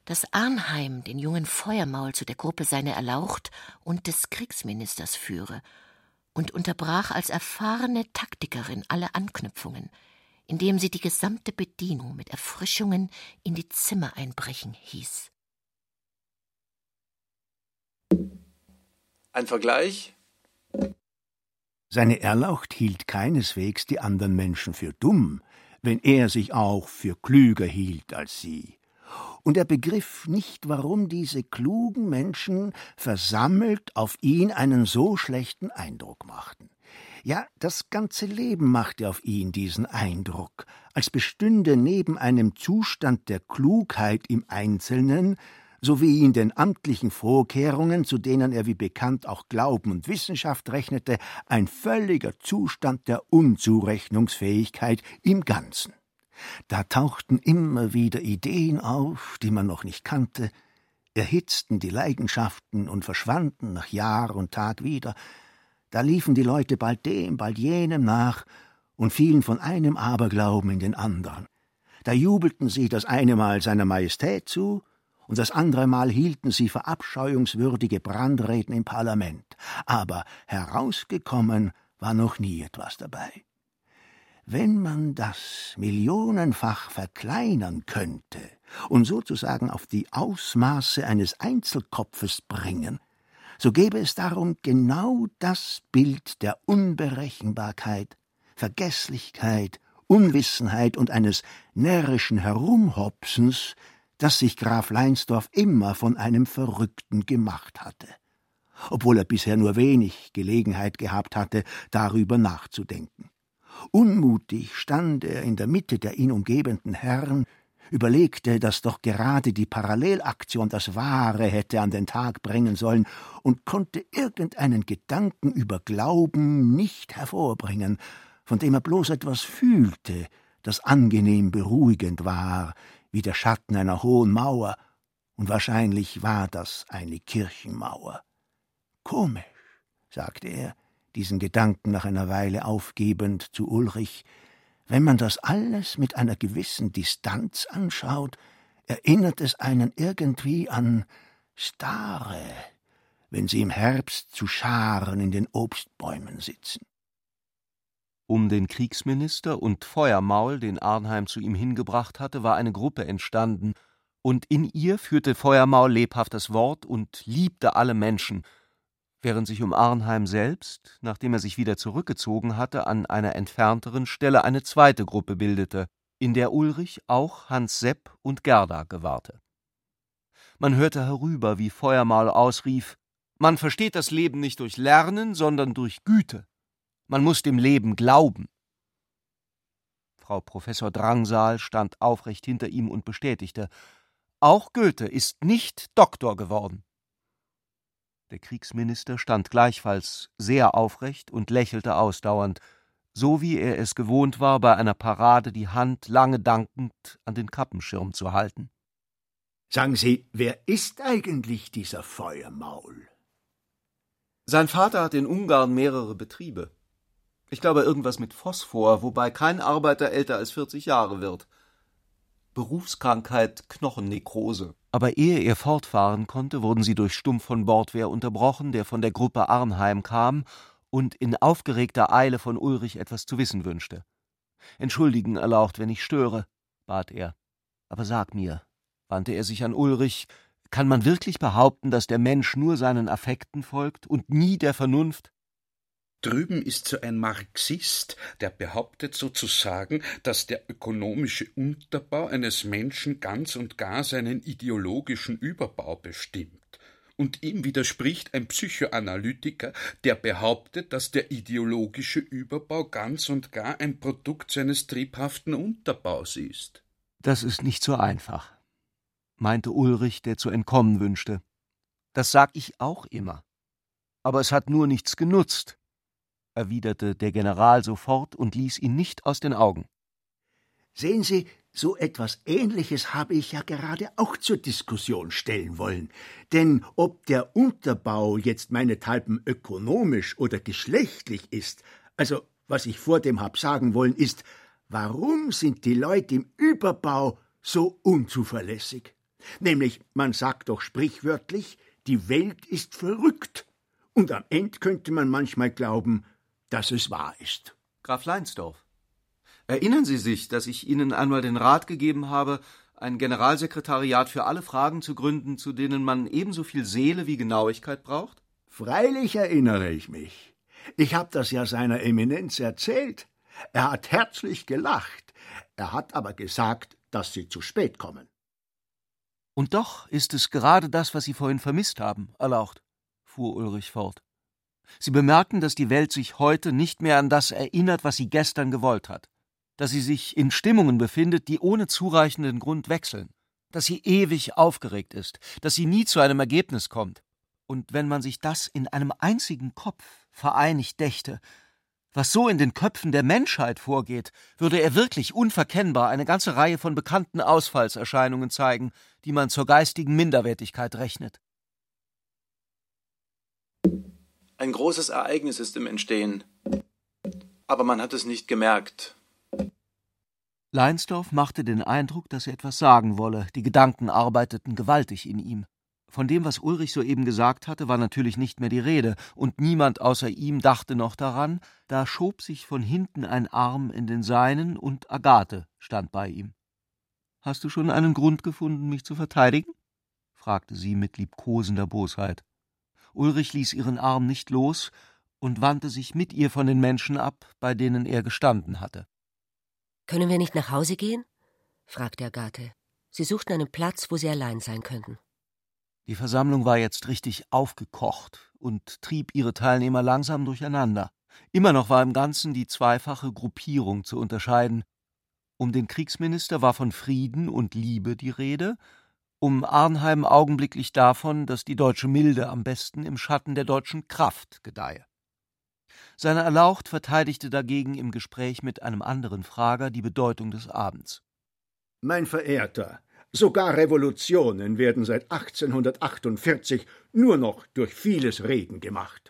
dass Arnheim den jungen Feuermaul zu der Gruppe seiner Erlaucht und des Kriegsministers führe und unterbrach als erfahrene Taktikerin alle Anknüpfungen, indem sie die gesamte Bedienung mit Erfrischungen in die Zimmer einbrechen hieß. Ein Vergleich? Seine Erlaucht hielt keineswegs die anderen Menschen für dumm, wenn er sich auch für klüger hielt als sie. Und er begriff nicht, warum diese klugen Menschen versammelt auf ihn einen so schlechten Eindruck machten. Ja, das ganze Leben machte auf ihn diesen Eindruck, als bestünde neben einem Zustand der Klugheit im Einzelnen, sowie in den amtlichen Vorkehrungen, zu denen er wie bekannt auch Glauben und Wissenschaft rechnete, ein völliger Zustand der Unzurechnungsfähigkeit im Ganzen. Da tauchten immer wieder Ideen auf, die man noch nicht kannte, erhitzten die Leidenschaften und verschwanden nach Jahr und Tag wieder. Da liefen die Leute bald dem, bald jenem nach und fielen von einem Aberglauben in den anderen. Da jubelten sie das eine Mal seiner Majestät zu, und das andere Mal hielten sie verabscheuungswürdige Brandreden im Parlament. Aber herausgekommen war noch nie etwas dabei. Wenn man das millionenfach verkleinern könnte und sozusagen auf die Ausmaße eines Einzelkopfes bringen, so gäbe es darum genau das Bild der Unberechenbarkeit, Vergeßlichkeit, Unwissenheit und eines närrischen Herumhopsens, das sich Graf Leinsdorf immer von einem Verrückten gemacht hatte, obwohl er bisher nur wenig Gelegenheit gehabt hatte, darüber nachzudenken. Unmutig stand er in der Mitte der ihn umgebenden Herren, überlegte, dass doch gerade die Parallelaktion das Wahre hätte an den Tag bringen sollen und konnte irgendeinen Gedanken über Glauben nicht hervorbringen, von dem er bloß etwas fühlte, das angenehm beruhigend war, wie der Schatten einer hohen Mauer, und wahrscheinlich war das eine Kirchenmauer. Komisch, sagte er, diesen Gedanken nach einer Weile aufgebend zu Ulrich, wenn man das alles mit einer gewissen Distanz anschaut, erinnert es einen irgendwie an Stare, wenn sie im Herbst zu Scharen in den Obstbäumen sitzen. Um den Kriegsminister und Feuermaul, den Arnheim zu ihm hingebracht hatte, war eine Gruppe entstanden, und in ihr führte Feuermaul lebhaft das Wort und liebte alle Menschen, während sich um Arnheim selbst, nachdem er sich wieder zurückgezogen hatte, an einer entfernteren Stelle eine zweite Gruppe bildete, in der Ulrich auch Hans Sepp und Gerda gewahrte. Man hörte herüber, wie Feuermaul ausrief: Man versteht das Leben nicht durch Lernen, sondern durch Güte. Man muss dem Leben glauben. Frau Professor Drangsal stand aufrecht hinter ihm und bestätigte: Auch Goethe ist nicht Doktor geworden. Der Kriegsminister stand gleichfalls sehr aufrecht und lächelte ausdauernd, so wie er es gewohnt war, bei einer Parade die Hand lange dankend an den Kappenschirm zu halten. Sagen Sie, wer ist eigentlich dieser Feuermaul? Sein Vater hat in Ungarn mehrere Betriebe. Ich glaube irgendwas mit Phosphor, wobei kein Arbeiter älter als vierzig Jahre wird. Berufskrankheit Knochennekrose. Aber ehe er fortfahren konnte, wurden sie durch Stumpf von Bordwehr unterbrochen, der von der Gruppe Arnheim kam und in aufgeregter Eile von Ulrich etwas zu wissen wünschte. »Entschuldigen, Erlaucht, wenn ich störe«, bat er. »Aber sag mir«, wandte er sich an Ulrich, »kann man wirklich behaupten, dass der Mensch nur seinen Affekten folgt und nie der Vernunft?« Drüben ist so ein Marxist, der behauptet sozusagen, dass der ökonomische Unterbau eines Menschen ganz und gar seinen ideologischen Überbau bestimmt. Und ihm widerspricht ein Psychoanalytiker, der behauptet, dass der ideologische Überbau ganz und gar ein Produkt seines triebhaften Unterbaus ist. »Das ist nicht so einfach«, meinte Ulrich, der zu entkommen wünschte. »Das sag ich auch immer. Aber es hat nur nichts genutzt«, erwiderte der General sofort und ließ ihn nicht aus den Augen. Sehen Sie, so etwas Ähnliches habe ich ja gerade auch zur Diskussion stellen wollen. Denn ob der Unterbau jetzt meinethalben ökonomisch oder geschlechtlich ist, also was ich vor dem hab sagen wollen, ist, warum sind die Leute im Überbau so unzuverlässig? Nämlich, man sagt doch sprichwörtlich, die Welt ist verrückt. Und am Ende könnte man manchmal glauben, dass es wahr ist. Graf Leinsdorf, erinnern Sie sich, dass ich Ihnen einmal den Rat gegeben habe, ein Generalsekretariat für alle Fragen zu gründen, zu denen man ebenso viel Seele wie Genauigkeit braucht? Freilich erinnere ich mich. Ich habe das ja seiner Eminenz erzählt. Er hat herzlich gelacht. Er hat aber gesagt, dass Sie zu spät kommen. Und doch ist es gerade das, was Sie vorhin vermisst haben, erlaucht, fuhr Ulrich fort. Sie bemerken, dass die Welt sich heute nicht mehr an das erinnert, was sie gestern gewollt hat, dass sie sich in Stimmungen befindet, die ohne zureichenden Grund wechseln, dass sie ewig aufgeregt ist, dass sie nie zu einem Ergebnis kommt. Und wenn man sich das in einem einzigen Kopf vereinigt dächte, was so in den Köpfen der Menschheit vorgeht, würde er wirklich unverkennbar eine ganze Reihe von bekannten Ausfallserscheinungen zeigen, die man zur geistigen Minderwertigkeit rechnet. Ein großes Ereignis ist im Entstehen, aber man hat es nicht gemerkt. Leinsdorf machte den Eindruck, dass er etwas sagen wolle, die Gedanken arbeiteten gewaltig in ihm. Von dem, was Ulrich soeben gesagt hatte, war natürlich nicht mehr die Rede, und niemand außer ihm dachte noch daran, da schob sich von hinten ein Arm in den seinen, und Agathe stand bei ihm. »Hast du schon einen Grund gefunden, mich zu verteidigen?« fragte sie mit liebkosender Bosheit. Ulrich ließ ihren Arm nicht los und wandte sich mit ihr von den Menschen ab, bei denen er gestanden hatte. »Können wir nicht nach Hause gehen?« fragte Agathe. Sie suchten einen Platz, wo sie allein sein könnten. Die Versammlung war jetzt richtig aufgekocht und trieb ihre Teilnehmer langsam durcheinander. Immer noch war im Ganzen die zweifache Gruppierung zu unterscheiden. Um den Kriegsminister war von Frieden und Liebe die Rede, um Arnheim augenblicklich davon, dass die deutsche Milde am besten im Schatten der deutschen Kraft gedeihe. Seine Erlaucht verteidigte dagegen im Gespräch mit einem anderen Frager die Bedeutung des Abends. Mein Verehrter, sogar Revolutionen werden seit achtzehnhundertachtundvierzig nur noch durch vieles Reden gemacht.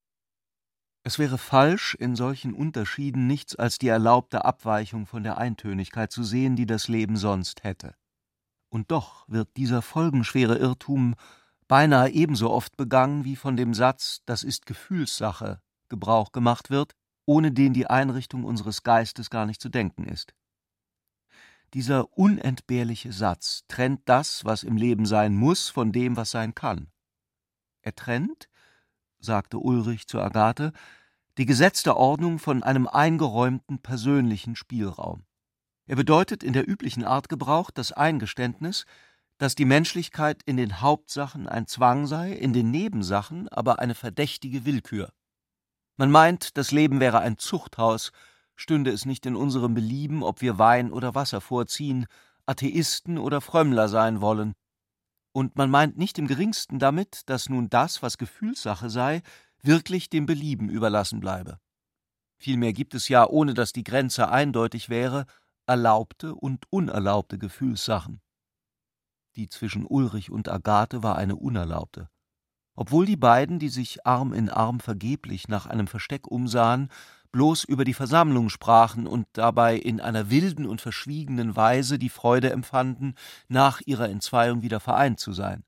Es wäre falsch, in solchen Unterschieden nichts als die erlaubte Abweichung von der Eintönigkeit zu sehen, die das Leben sonst hätte. Und doch wird dieser folgenschwere Irrtum beinahe ebenso oft begangen, wie von dem Satz, das ist Gefühlssache, Gebrauch gemacht wird, ohne den die Einrichtung unseres Geistes gar nicht zu denken ist. Dieser unentbehrliche Satz trennt das, was im Leben sein muss, von dem, was sein kann. Er trennt, sagte Ulrich zu Agathe, die gesetzte Ordnung von einem eingeräumten persönlichen Spielraum. Er bedeutet in der üblichen Art Gebrauch das Eingeständnis, dass die Menschlichkeit in den Hauptsachen ein Zwang sei, in den Nebensachen aber eine verdächtige Willkür. Man meint, das Leben wäre ein Zuchthaus, stünde es nicht in unserem Belieben, ob wir Wein oder Wasser vorziehen, Atheisten oder Frömmler sein wollen. Und man meint nicht im geringsten damit, dass nun das, was Gefühlssache sei, wirklich dem Belieben überlassen bleibe. Vielmehr gibt es ja, ohne dass die Grenze eindeutig wäre, erlaubte und unerlaubte Gefühlssachen. Die zwischen Ulrich und Agathe war eine unerlaubte. Obwohl die beiden, die sich Arm in Arm vergeblich nach einem Versteck umsahen, bloß über die Versammlung sprachen und dabei in einer wilden und verschwiegenen Weise die Freude empfanden, nach ihrer Entzweiung wieder vereint zu sein.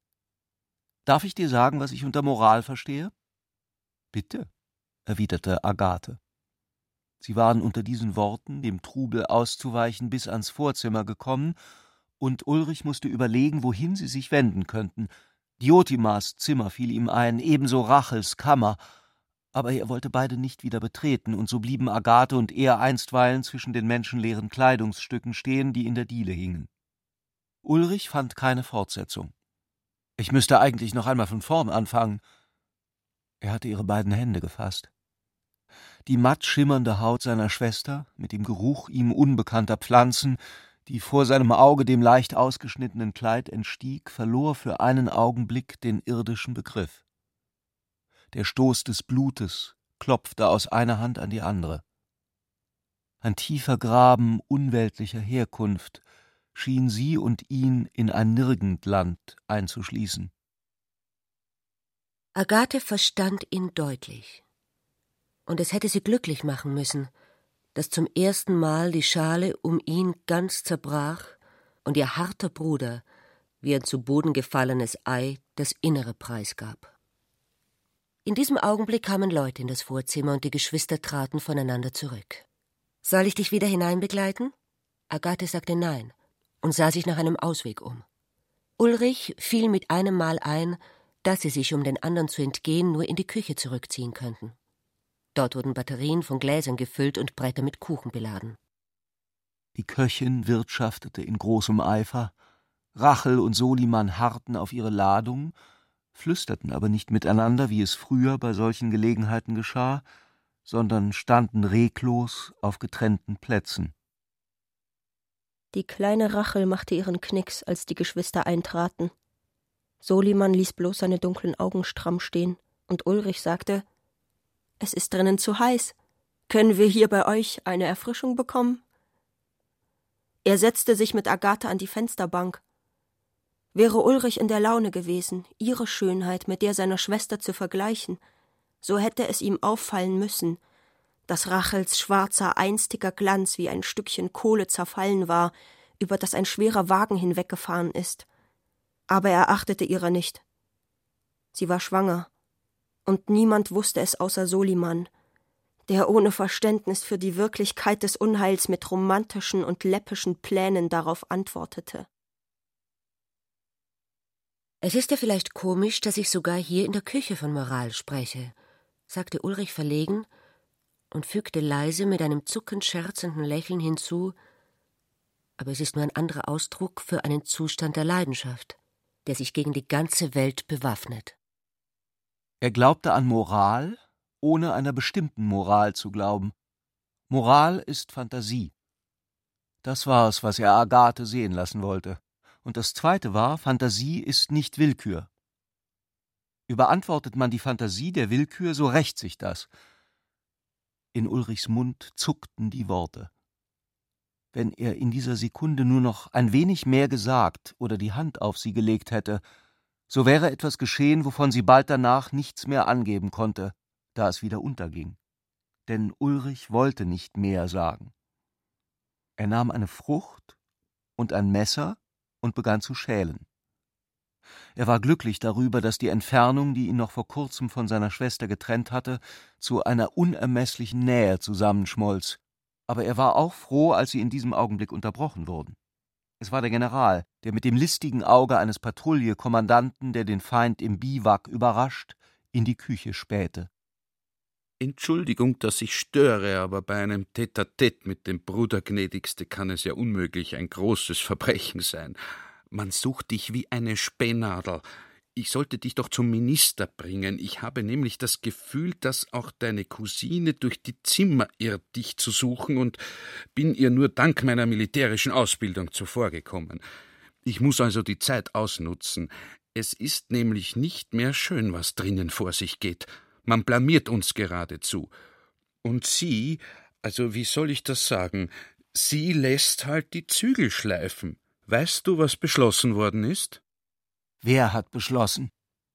»Darf ich dir sagen, was ich unter Moral verstehe?« »Bitte«, erwiderte Agathe. Sie waren unter diesen Worten, dem Trubel auszuweichen, bis ans Vorzimmer gekommen, und Ulrich musste überlegen, wohin sie sich wenden könnten. Diotimas Zimmer fiel ihm ein, ebenso Rachels Kammer, aber er wollte beide nicht wieder betreten, und so blieben Agathe und er einstweilen zwischen den menschenleeren Kleidungsstücken stehen, die in der Diele hingen. Ulrich fand keine Fortsetzung. »Ich müsste eigentlich noch einmal von vorn anfangen.« Er hatte ihre beiden Hände gefasst. Die matt schimmernde Haut seiner Schwester, mit dem Geruch ihm unbekannter Pflanzen, die vor seinem Auge dem leicht ausgeschnittenen Kleid entstieg, verlor für einen Augenblick den irdischen Begriff. Der Stoß des Blutes klopfte aus einer Hand an die andere. Ein tiefer Graben unweltlicher Herkunft schien sie und ihn in ein Nirgendland einzuschließen. Agathe verstand ihn deutlich. Und es hätte sie glücklich machen müssen, dass zum ersten Mal die Schale um ihn ganz zerbrach und ihr harter Bruder, wie ein zu Boden gefallenes Ei das Innere preisgab. In diesem Augenblick kamen Leute in das Vorzimmer und die Geschwister traten voneinander zurück. »Soll ich dich wieder hineinbegleiten?« Agathe sagte nein und sah sich nach einem Ausweg um. Ulrich fiel mit einem Mal ein, dass sie sich, um den anderen zu entgehen, nur in die Küche zurückziehen könnten. Dort wurden Batterien von Gläsern gefüllt und Bretter mit Kuchen beladen. Die Köchin wirtschaftete in großem Eifer, Rachel und Soliman harrten auf ihre Ladung, flüsterten aber nicht miteinander, wie es früher bei solchen Gelegenheiten geschah, sondern standen reglos auf getrennten Plätzen. Die kleine Rachel machte ihren Knicks, als die Geschwister eintraten. Soliman ließ bloß seine dunklen Augen stramm stehen, und Ulrich sagte: »Es ist drinnen zu heiß. Können wir hier bei euch eine Erfrischung bekommen?« Er setzte sich mit Agathe an die Fensterbank. Wäre Ulrich in der Laune gewesen, ihre Schönheit mit der seiner Schwester zu vergleichen, so hätte es ihm auffallen müssen, dass Rachels schwarzer, einstiger Glanz wie ein Stückchen Kohle zerfallen war, über das ein schwerer Wagen hinweggefahren ist. Aber er achtete ihrer nicht. Sie war schwanger, und niemand wusste es außer Soliman, der ohne Verständnis für die Wirklichkeit des Unheils mit romantischen und läppischen Plänen darauf antwortete. »Es ist ja vielleicht komisch, dass ich sogar hier in der Küche von Moral spreche«, sagte Ulrich verlegen und fügte leise mit einem zuckend scherzenden Lächeln hinzu: »Aber es ist nur ein anderer Ausdruck für einen Zustand der Leidenschaft, der sich gegen die ganze Welt bewaffnet.« Er glaubte an Moral, ohne einer bestimmten Moral zu glauben. Moral ist Fantasie. Das war es, was er Agathe sehen lassen wollte. Und das Zweite war, Fantasie ist nicht Willkür. Überantwortet man die Fantasie der Willkür, so rächt sich das. In Ulrichs Mund zuckten die Worte. Wenn er in dieser Sekunde nur noch ein wenig mehr gesagt oder die Hand auf sie gelegt hätte, so wäre etwas geschehen, wovon sie bald danach nichts mehr angeben konnte, da es wieder unterging. Denn Ulrich wollte nicht mehr sagen. Er nahm eine Frucht und ein Messer und begann zu schälen. Er war glücklich darüber, dass die Entfernung, die ihn noch vor kurzem von seiner Schwester getrennt hatte, zu einer unermesslichen Nähe zusammenschmolz, aber er war auch froh, als sie in diesem Augenblick unterbrochen wurden. Es war der General, der mit dem listigen Auge eines Patrouillekommandanten, der den Feind im Biwak überrascht, in die Küche spähte. »Entschuldigung, dass ich störe, aber bei einem Tête-à-Tête mit dem Bruder Gnädigste kann es ja unmöglich ein großes Verbrechen sein. Man sucht dich wie eine Spähnadel. Ich sollte dich doch zum Minister bringen. Ich habe nämlich das Gefühl, dass auch deine Cousine durch die Zimmer irrt, dich zu suchen, und bin ihr nur dank meiner militärischen Ausbildung zuvorgekommen. Ich muss also die Zeit ausnutzen. Es ist nämlich nicht mehr schön, was drinnen vor sich geht. Man blamiert uns geradezu. Und sie, also wie soll ich das sagen, sie lässt halt die Zügel schleifen. Weißt du, was beschlossen worden ist?« »Wer hat beschlossen?«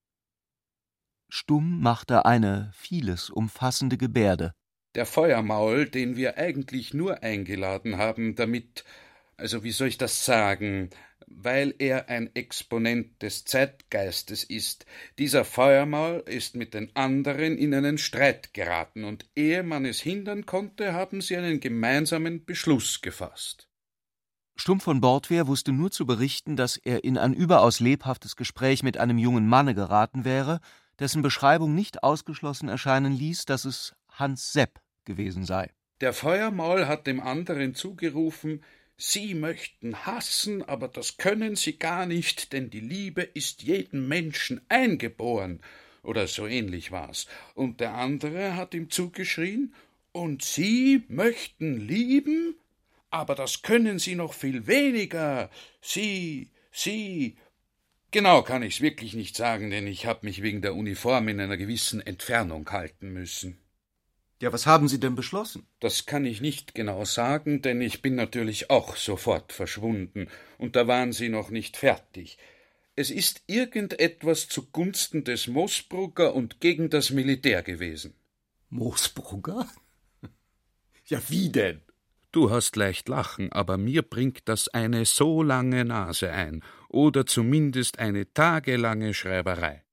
Stumm machte eine vieles umfassende Gebärde. »Der Feuermaul, den wir eigentlich nur eingeladen haben, damit, also wie soll ich das sagen, weil er ein Exponent des Zeitgeistes ist. Dieser Feuermaul ist mit den anderen in einen Streit geraten, und ehe man es hindern konnte, haben sie einen gemeinsamen Beschluss gefasst.« Stumm von Bordwehr wusste nur zu berichten, dass er in ein überaus lebhaftes Gespräch mit einem jungen Manne geraten wäre, dessen Beschreibung nicht ausgeschlossen erscheinen ließ, dass es Hans Sepp gewesen sei. Der Feuermaul hat dem anderen zugerufen: »Sie möchten hassen, aber das können Sie gar nicht, denn die Liebe ist jedem Menschen eingeboren.« Oder so ähnlich war's. Und der andere hat ihm zugeschrien: »Und Sie möchten lieben? Aber das können Sie noch viel weniger. Sie, Sie...« Genau kann ich's wirklich nicht sagen, denn ich habe mich wegen der Uniform in einer gewissen Entfernung halten müssen. »Ja, was haben Sie denn beschlossen?« »Das kann ich nicht genau sagen, denn ich bin natürlich auch sofort verschwunden, und da waren Sie noch nicht fertig. Es ist irgendetwas zugunsten des Moosbrugger und gegen das Militär gewesen.« »Moosbrugger? Ja, wie denn?« Du hast leicht lachen, aber mir bringt das eine so lange Nase ein, oder zumindest eine tagelange Schreiberei.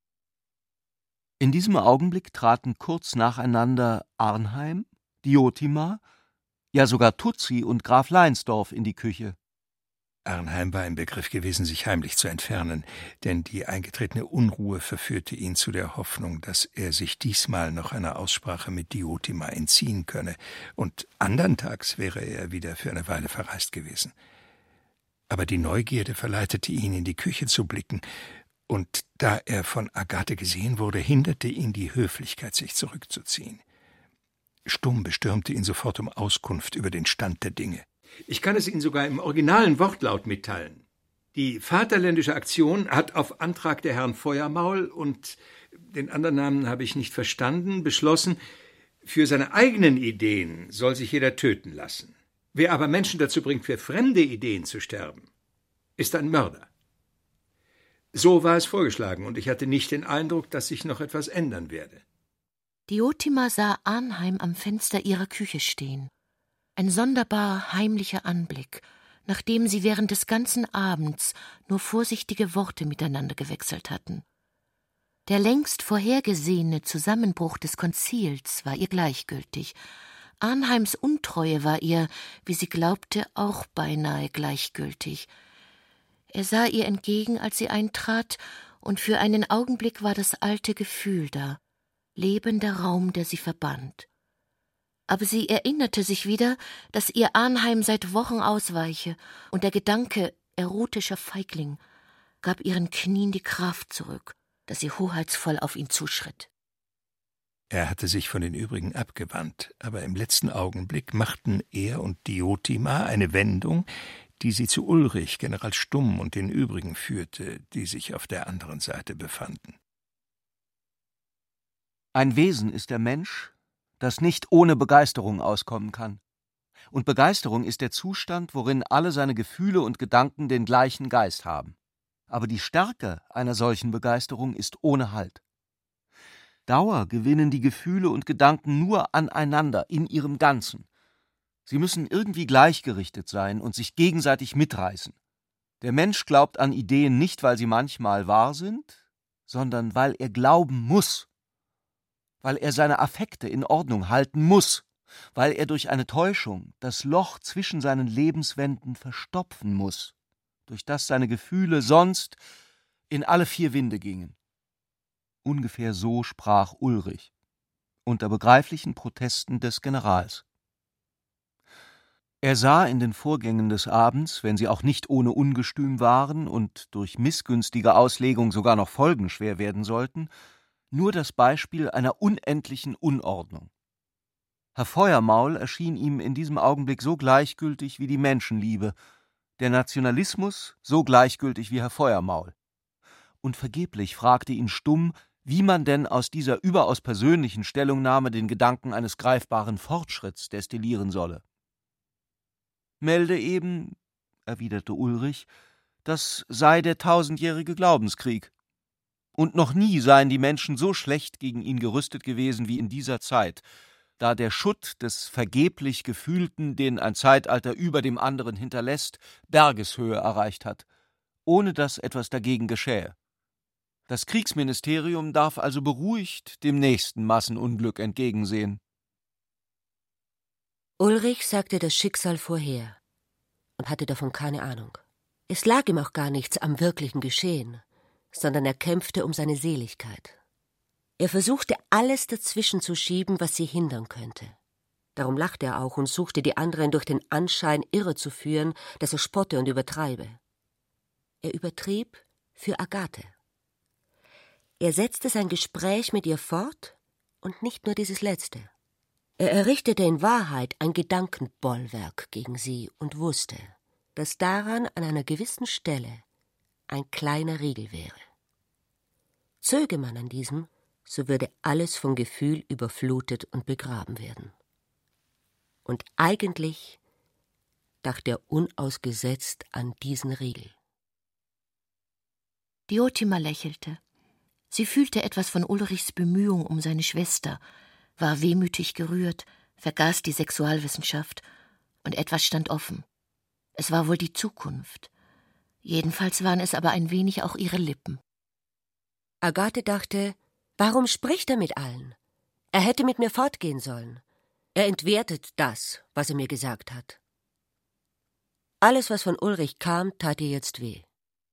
In diesem Augenblick traten kurz nacheinander Arnheim, Diotima, ja sogar Tutsi und Graf Leinsdorf in die Küche. Arnheim war im Begriff gewesen, sich heimlich zu entfernen, denn die eingetretene Unruhe verführte ihn zu der Hoffnung, dass er sich diesmal noch einer Aussprache mit Diotima entziehen könne, und andern Tags wäre er wieder für eine Weile verreist gewesen. Aber die Neugierde verleitete ihn, in die Küche zu blicken, und da er von Agathe gesehen wurde, hinderte ihn die Höflichkeit, sich zurückzuziehen. Stumm bestürmte ihn sofort um Auskunft über den Stand der Dinge. Ich kann es Ihnen sogar im originalen Wortlaut mitteilen. Die Vaterländische Aktion hat auf Antrag der Herrn Feuermaul und den anderen Namen habe ich nicht verstanden, beschlossen, für seine eigenen Ideen soll sich jeder töten lassen. Wer aber Menschen dazu bringt, für fremde Ideen zu sterben, ist ein Mörder. So war es vorgeschlagen, und ich hatte nicht den Eindruck, dass sich noch etwas ändern werde. Diotima sah Arnheim am Fenster ihrer Küche stehen. Ein sonderbar heimlicher Anblick, nachdem sie während des ganzen Abends nur vorsichtige Worte miteinander gewechselt hatten. Der längst vorhergesehene Zusammenbruch des Konzils war ihr gleichgültig. Arnheims Untreue war ihr, wie sie glaubte, auch beinahe gleichgültig. Er sah ihr entgegen, als sie eintrat, und für einen Augenblick war das alte Gefühl da, lebender Raum, der sie verband. Aber sie erinnerte sich wieder, dass ihr Arnheim seit Wochen ausweiche, und der Gedanke, erotischer Feigling, gab ihren Knien die Kraft zurück, dass sie hoheitsvoll auf ihn zuschritt. Er hatte sich von den übrigen abgewandt, aber im letzten Augenblick machten er und Diotima eine Wendung, die sie zu Ulrich, General Stumm und den übrigen führte, die sich auf der anderen Seite befanden. Ein Wesen ist der Mensch, das nicht ohne Begeisterung auskommen kann. Und Begeisterung ist der Zustand, worin alle seine Gefühle und Gedanken den gleichen Geist haben. Aber die Stärke einer solchen Begeisterung ist ohne Halt. Dauer gewinnen die Gefühle und Gedanken nur aneinander, in ihrem Ganzen. Sie müssen irgendwie gleichgerichtet sein und sich gegenseitig mitreißen. Der Mensch glaubt an Ideen nicht, weil sie manchmal wahr sind, sondern weil er glauben muss. Weil er seine Affekte in Ordnung halten muss, weil er durch eine Täuschung das Loch zwischen seinen Lebenswänden verstopfen muss, durch das seine Gefühle sonst in alle vier Winde gingen. Ungefähr so sprach Ulrich, unter begreiflichen Protesten des Generals. Er sah in den Vorgängen des Abends, wenn sie auch nicht ohne Ungestüm waren und durch missgünstige Auslegung sogar noch folgenschwer werden sollten, nur das Beispiel einer unendlichen Unordnung. Herr Feuermaul erschien ihm in diesem Augenblick so gleichgültig wie die Menschenliebe, der Nationalismus so gleichgültig wie Herr Feuermaul. Und vergeblich fragte ihn Stumm, wie man denn aus dieser überaus persönlichen Stellungnahme den Gedanken eines greifbaren Fortschritts destillieren solle. »Melde eben«, erwiderte Ulrich, »das sei der tausendjährige Glaubenskrieg. Und noch nie seien die Menschen so schlecht gegen ihn gerüstet gewesen wie in dieser Zeit, da der Schutt des vergeblich Gefühlten, den ein Zeitalter über dem anderen hinterlässt, Bergeshöhe erreicht hat, ohne dass etwas dagegen geschähe. Das Kriegsministerium darf also beruhigt dem nächsten Massenunglück entgegensehen.« Ulrich sagte das Schicksal vorher und hatte davon keine Ahnung. Es lag ihm auch gar nichts am wirklichen Geschehen, sondern er kämpfte um seine Seligkeit. Er versuchte, alles dazwischen zu schieben, was sie hindern könnte. Darum lachte er auch und suchte die anderen durch den Anschein irre zu führen, dass er spotte und übertreibe. Er übertrieb für Agathe. Er setzte sein Gespräch mit ihr fort und nicht nur dieses letzte. Er errichtete in Wahrheit ein Gedankenbollwerk gegen sie und wusste, dass daran an einer gewissen Stelle ein kleiner Riegel wäre. Zöge man an diesem, so würde alles von Gefühl überflutet und begraben werden. Und eigentlich dachte er unausgesetzt an diesen Riegel. Diotima lächelte. Sie fühlte etwas von Ulrichs Bemühung um seine Schwester, war wehmütig gerührt, vergaß die Sexualwissenschaft Und etwas stand offen. Es war wohl die Zukunft. Jedenfalls waren es aber ein wenig auch ihre Lippen. Agathe dachte, warum spricht er mit allen? Er hätte mit mir fortgehen sollen. Er entwertet das, was er mir gesagt hat. Alles, was von Ulrich kam, tat ihr jetzt weh.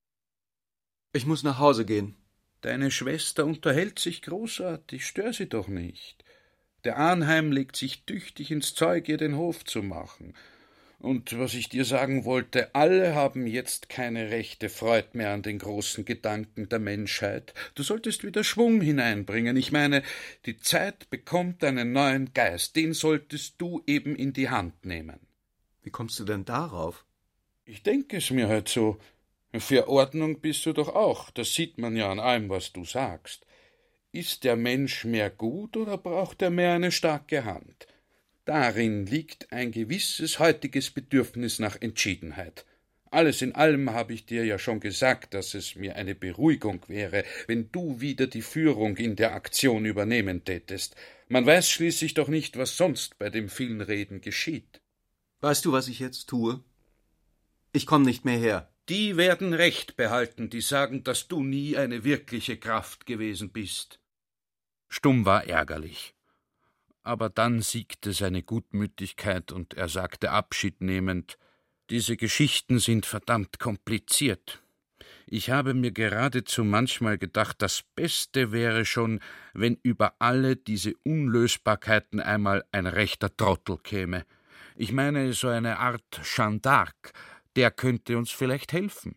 Ich muss nach Hause gehen. Deine Schwester unterhält sich großartig, stör sie doch nicht. Der Arnheim legt sich tüchtig ins Zeug, ihr den Hof zu machen. Und was ich dir sagen wollte, alle haben jetzt keine rechte Freude mehr an den großen Gedanken der Menschheit. Du solltest wieder Schwung hineinbringen. Ich meine, die Zeit bekommt einen neuen Geist. Den solltest du eben in die Hand nehmen. Wie kommst du denn darauf? Ich denke es mir halt so. Für Ordnung bist du doch auch. Das sieht man ja an allem, was du sagst. Ist der Mensch mehr gut oder braucht er mehr eine starke Hand? Darin liegt ein gewisses heutiges Bedürfnis nach Entschiedenheit. Alles in allem habe ich dir ja schon gesagt, dass es mir eine Beruhigung wäre, wenn du wieder die Führung in der Aktion übernehmen tätest. Man weiß schließlich doch nicht, was sonst bei dem vielen Reden geschieht. Weißt du, was ich jetzt tue? Ich komme nicht mehr her. Die werden Recht behalten, die sagen, dass du nie eine wirkliche Kraft gewesen bist. Stumm war ärgerlich. Aber dann siegte seine Gutmütigkeit und er sagte abschiednehmend, diese Geschichten sind verdammt kompliziert. Ich habe mir geradezu manchmal gedacht, das Beste wäre schon, wenn über alle diese Unlösbarkeiten einmal ein rechter Trottel käme. Ich meine, so eine Art Jeanne d'Arc, der könnte uns vielleicht helfen.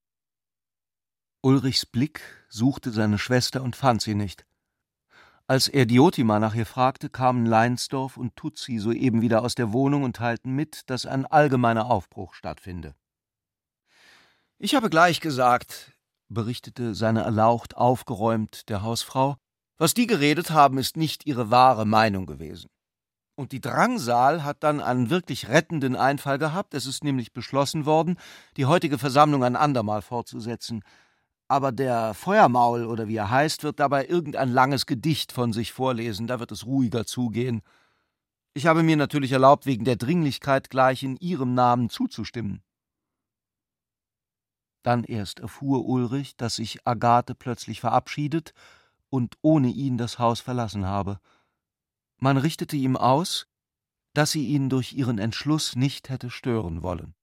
Ulrichs Blick suchte seine Schwester und fand sie nicht. Als er Diotima nach ihr fragte, kamen Leinsdorf und Tutsi soeben wieder aus der Wohnung und teilten mit, dass ein allgemeiner Aufbruch stattfinde. »Ich habe gleich gesagt«, berichtete seine erlaucht aufgeräumt der Hausfrau, »was die geredet haben, ist nicht ihre wahre Meinung gewesen. Und die Drangsal hat dann einen wirklich rettenden Einfall gehabt. Es ist nämlich beschlossen worden, die heutige Versammlung ein andermal fortzusetzen. Aber der Feuermaul, oder wie er heißt, wird dabei irgendein langes Gedicht von sich vorlesen, da wird es ruhiger zugehen. Ich habe mir natürlich erlaubt, wegen der Dringlichkeit gleich in Ihrem Namen zuzustimmen.« Dann erst erfuhr Ulrich, dass sich Agathe plötzlich verabschiedet und ohne ihn das Haus verlassen habe. Man richtete ihm aus, dass sie ihn durch ihren Entschluss nicht hätte stören wollen.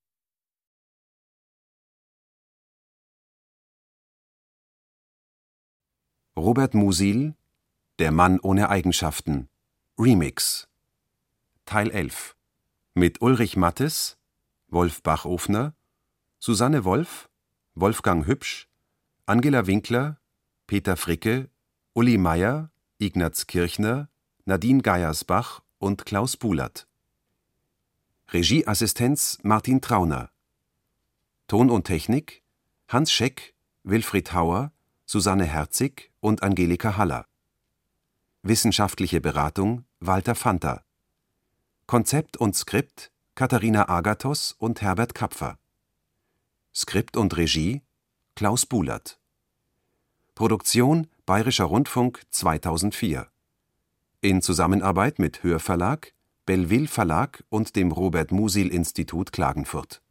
Robert Musil, Der Mann ohne Eigenschaften, Remix, Teil elf, mit Ulrich Mattes, Wolf Bachofner, Susanne Wolf, Wolfgang Hübsch, Angela Winkler, Peter Fricke, Uli Meier, Ignaz Kirchner, Nadine Geiersbach und Klaus Bulat. Regieassistenz Martin Trauner. Ton und Technik Hans Scheck, Wilfried Hauer, Susanne Herzig und Angelika Haller. Wissenschaftliche Beratung Walter Fanta. Konzept und Skript Katharina Agathos und Herbert Kapfer. Skript und Regie Klaus Bulat. Produktion Bayerischer Rundfunk zweitausendvier. In Zusammenarbeit mit Hörverlag, Belleville Verlag und dem Robert Musil Institut Klagenfurt.